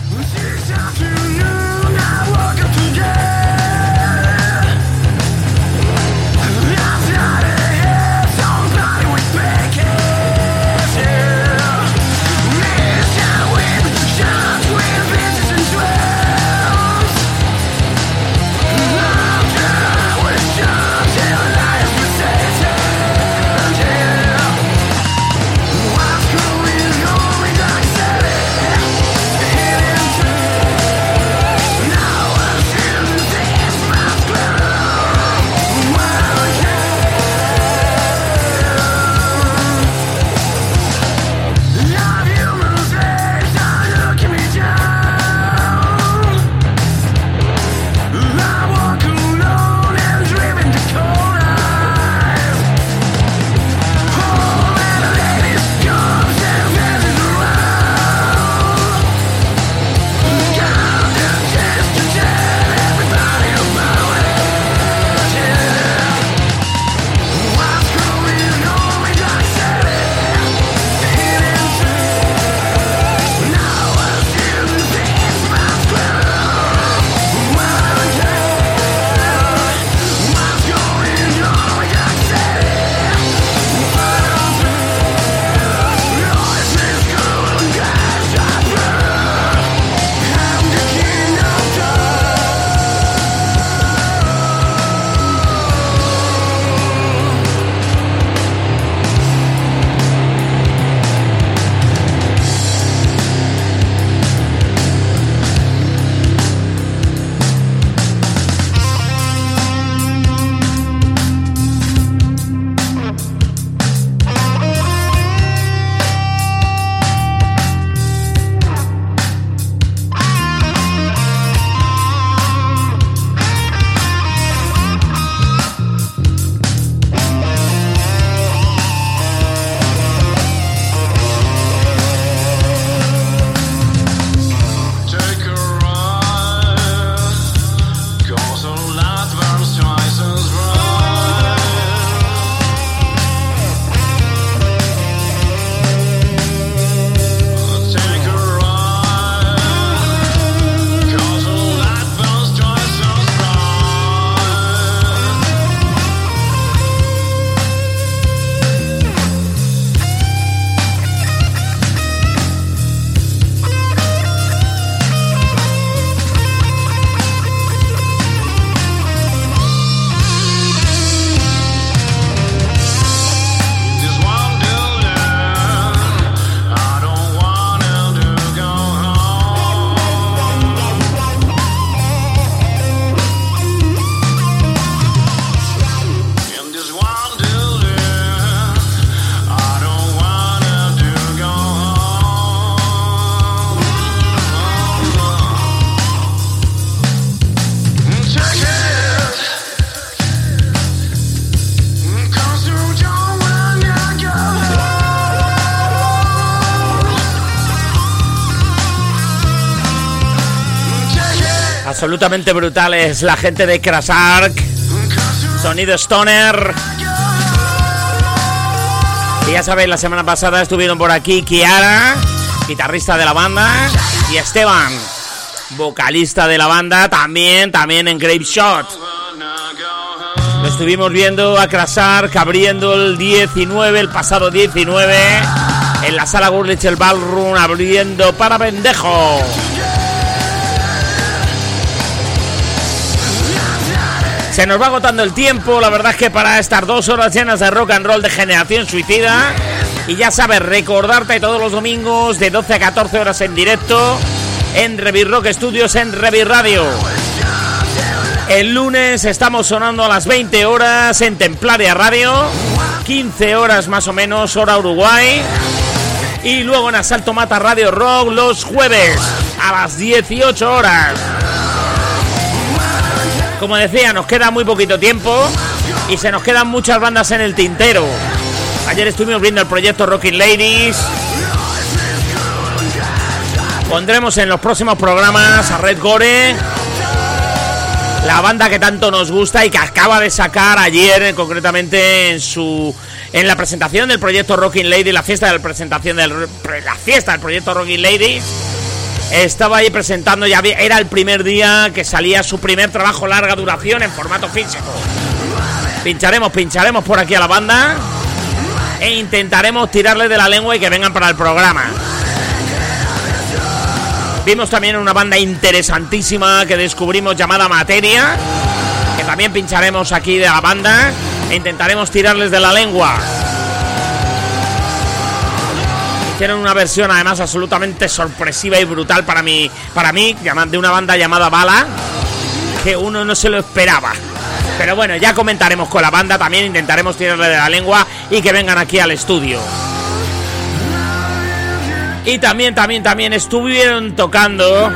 Absolutamente brutales la gente de Krasark. Sonido stoner. Y ya sabéis, la semana pasada estuvieron por aquí Kiara, guitarrista de la banda, y Esteban, vocalista de la banda, también en Grave Shot. Lo estuvimos viendo a Krasark abriendo el pasado 19, en la sala Gurlichel Ballroom, abriendo para Pendejo. Se nos va agotando el tiempo, la verdad es que para estas 2 horas llenas de rock and roll de Generación Suicida. Y ya sabes, recordarte todos los domingos de 12 a 14 horas en directo en Revi Rock Studios, en Revi Radio. El lunes estamos sonando a las 20 horas en Templaria Radio, 15 horas más o menos, hora Uruguay. Y luego en Asalto Mata Radio Rock los jueves a las 18 horas. Como decía, nos queda muy poquito tiempo y se nos quedan muchas bandas en el tintero. Ayer estuvimos viendo el proyecto Rocking Ladies. Pondremos en los próximos programas a Red Gore, la banda que tanto nos gusta y que acaba de sacar ayer, concretamente en la presentación del proyecto Rocking Lady, la fiesta del proyecto Rocking Ladies. Estaba ahí presentando, ya era el primer día que salía su primer trabajo larga duración en formato físico. Pincharemos por aquí a la banda e intentaremos tirarle de la lengua y que vengan para el programa. Vimos también una banda interesantísima que descubrimos llamada Materia, que también pincharemos aquí de la banda e intentaremos tirarles de la lengua. Hicieron una versión además absolutamente sorpresiva y brutal para mí, de una banda llamada Bala, que uno no se lo esperaba. Pero bueno, ya comentaremos con la banda, también intentaremos tirarle de la lengua y que vengan aquí al estudio. Y también estuvieron tocando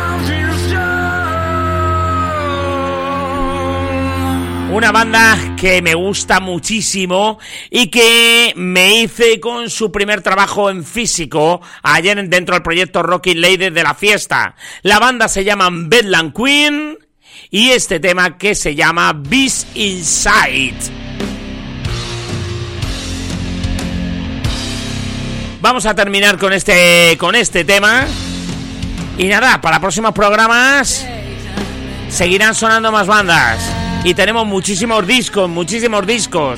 una banda que me gusta muchísimo y que me hice con su primer trabajo en físico ayer dentro del proyecto Rocking Ladies de la fiesta. La banda se llama Bedlam Queen y este tema que se llama Beast Inside. Vamos a terminar con este tema. Y nada, para próximos programas seguirán sonando más bandas. Y tenemos muchísimos discos.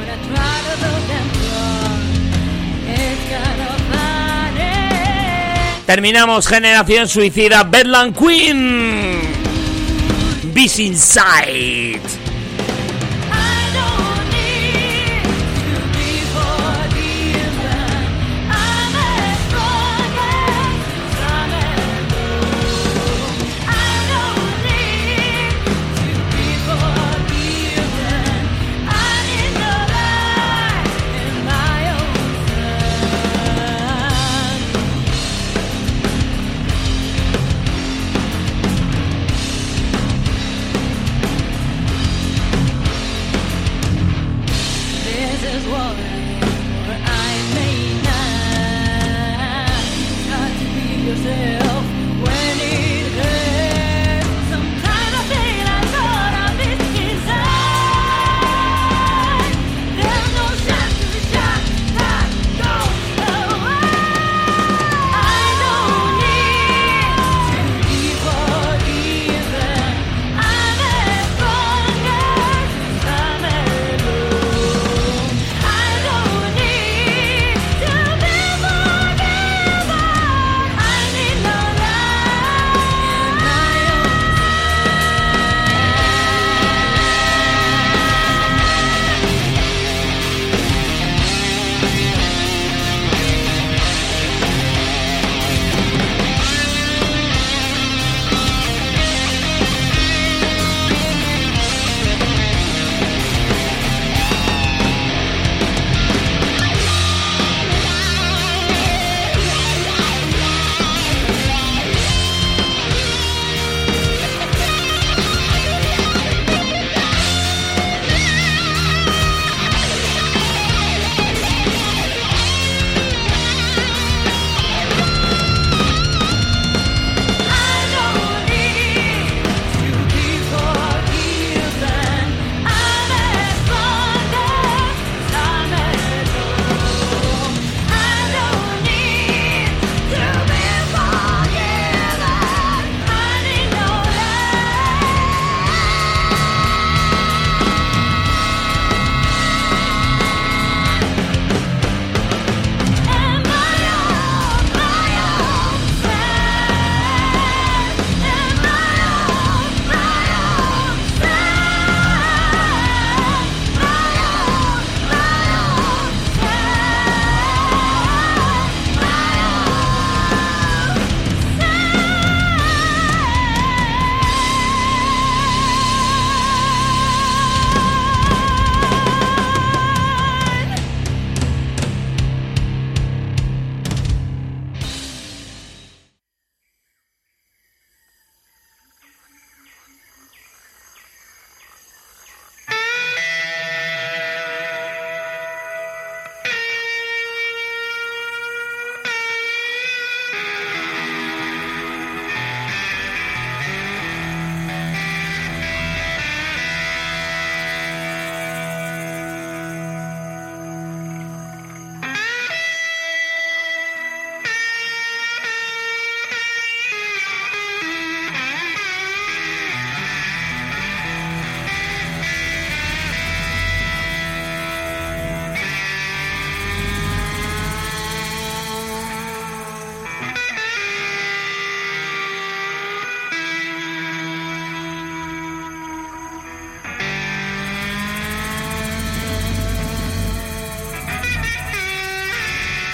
Terminamos Generación Suicida, Bedlam Queen, Beast Inside.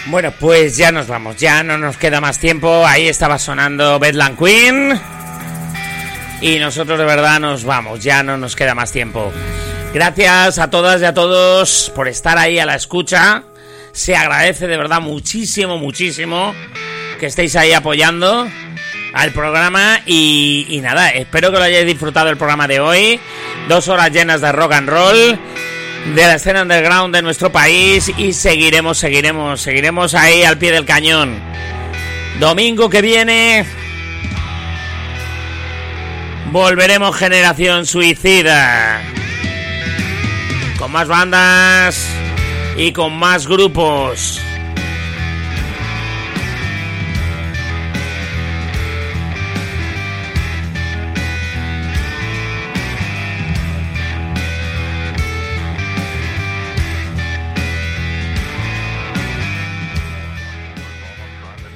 Bueno, pues ya nos vamos, ya no nos queda más tiempo. Ahí estaba sonando Bedlam Queen. Y nosotros de verdad nos vamos, ya no nos queda más tiempo. Gracias a todas y a todos por estar ahí a la escucha. Se agradece de verdad muchísimo, muchísimo que estéis ahí apoyando al programa. Y nada, espero que lo hayáis disfrutado el programa de hoy. 2 horas llenas de rock and roll, de la escena underground de nuestro país, y seguiremos ahí al pie del cañón. Domingo que viene volveremos Generación Suicida, con más bandas y con más grupos.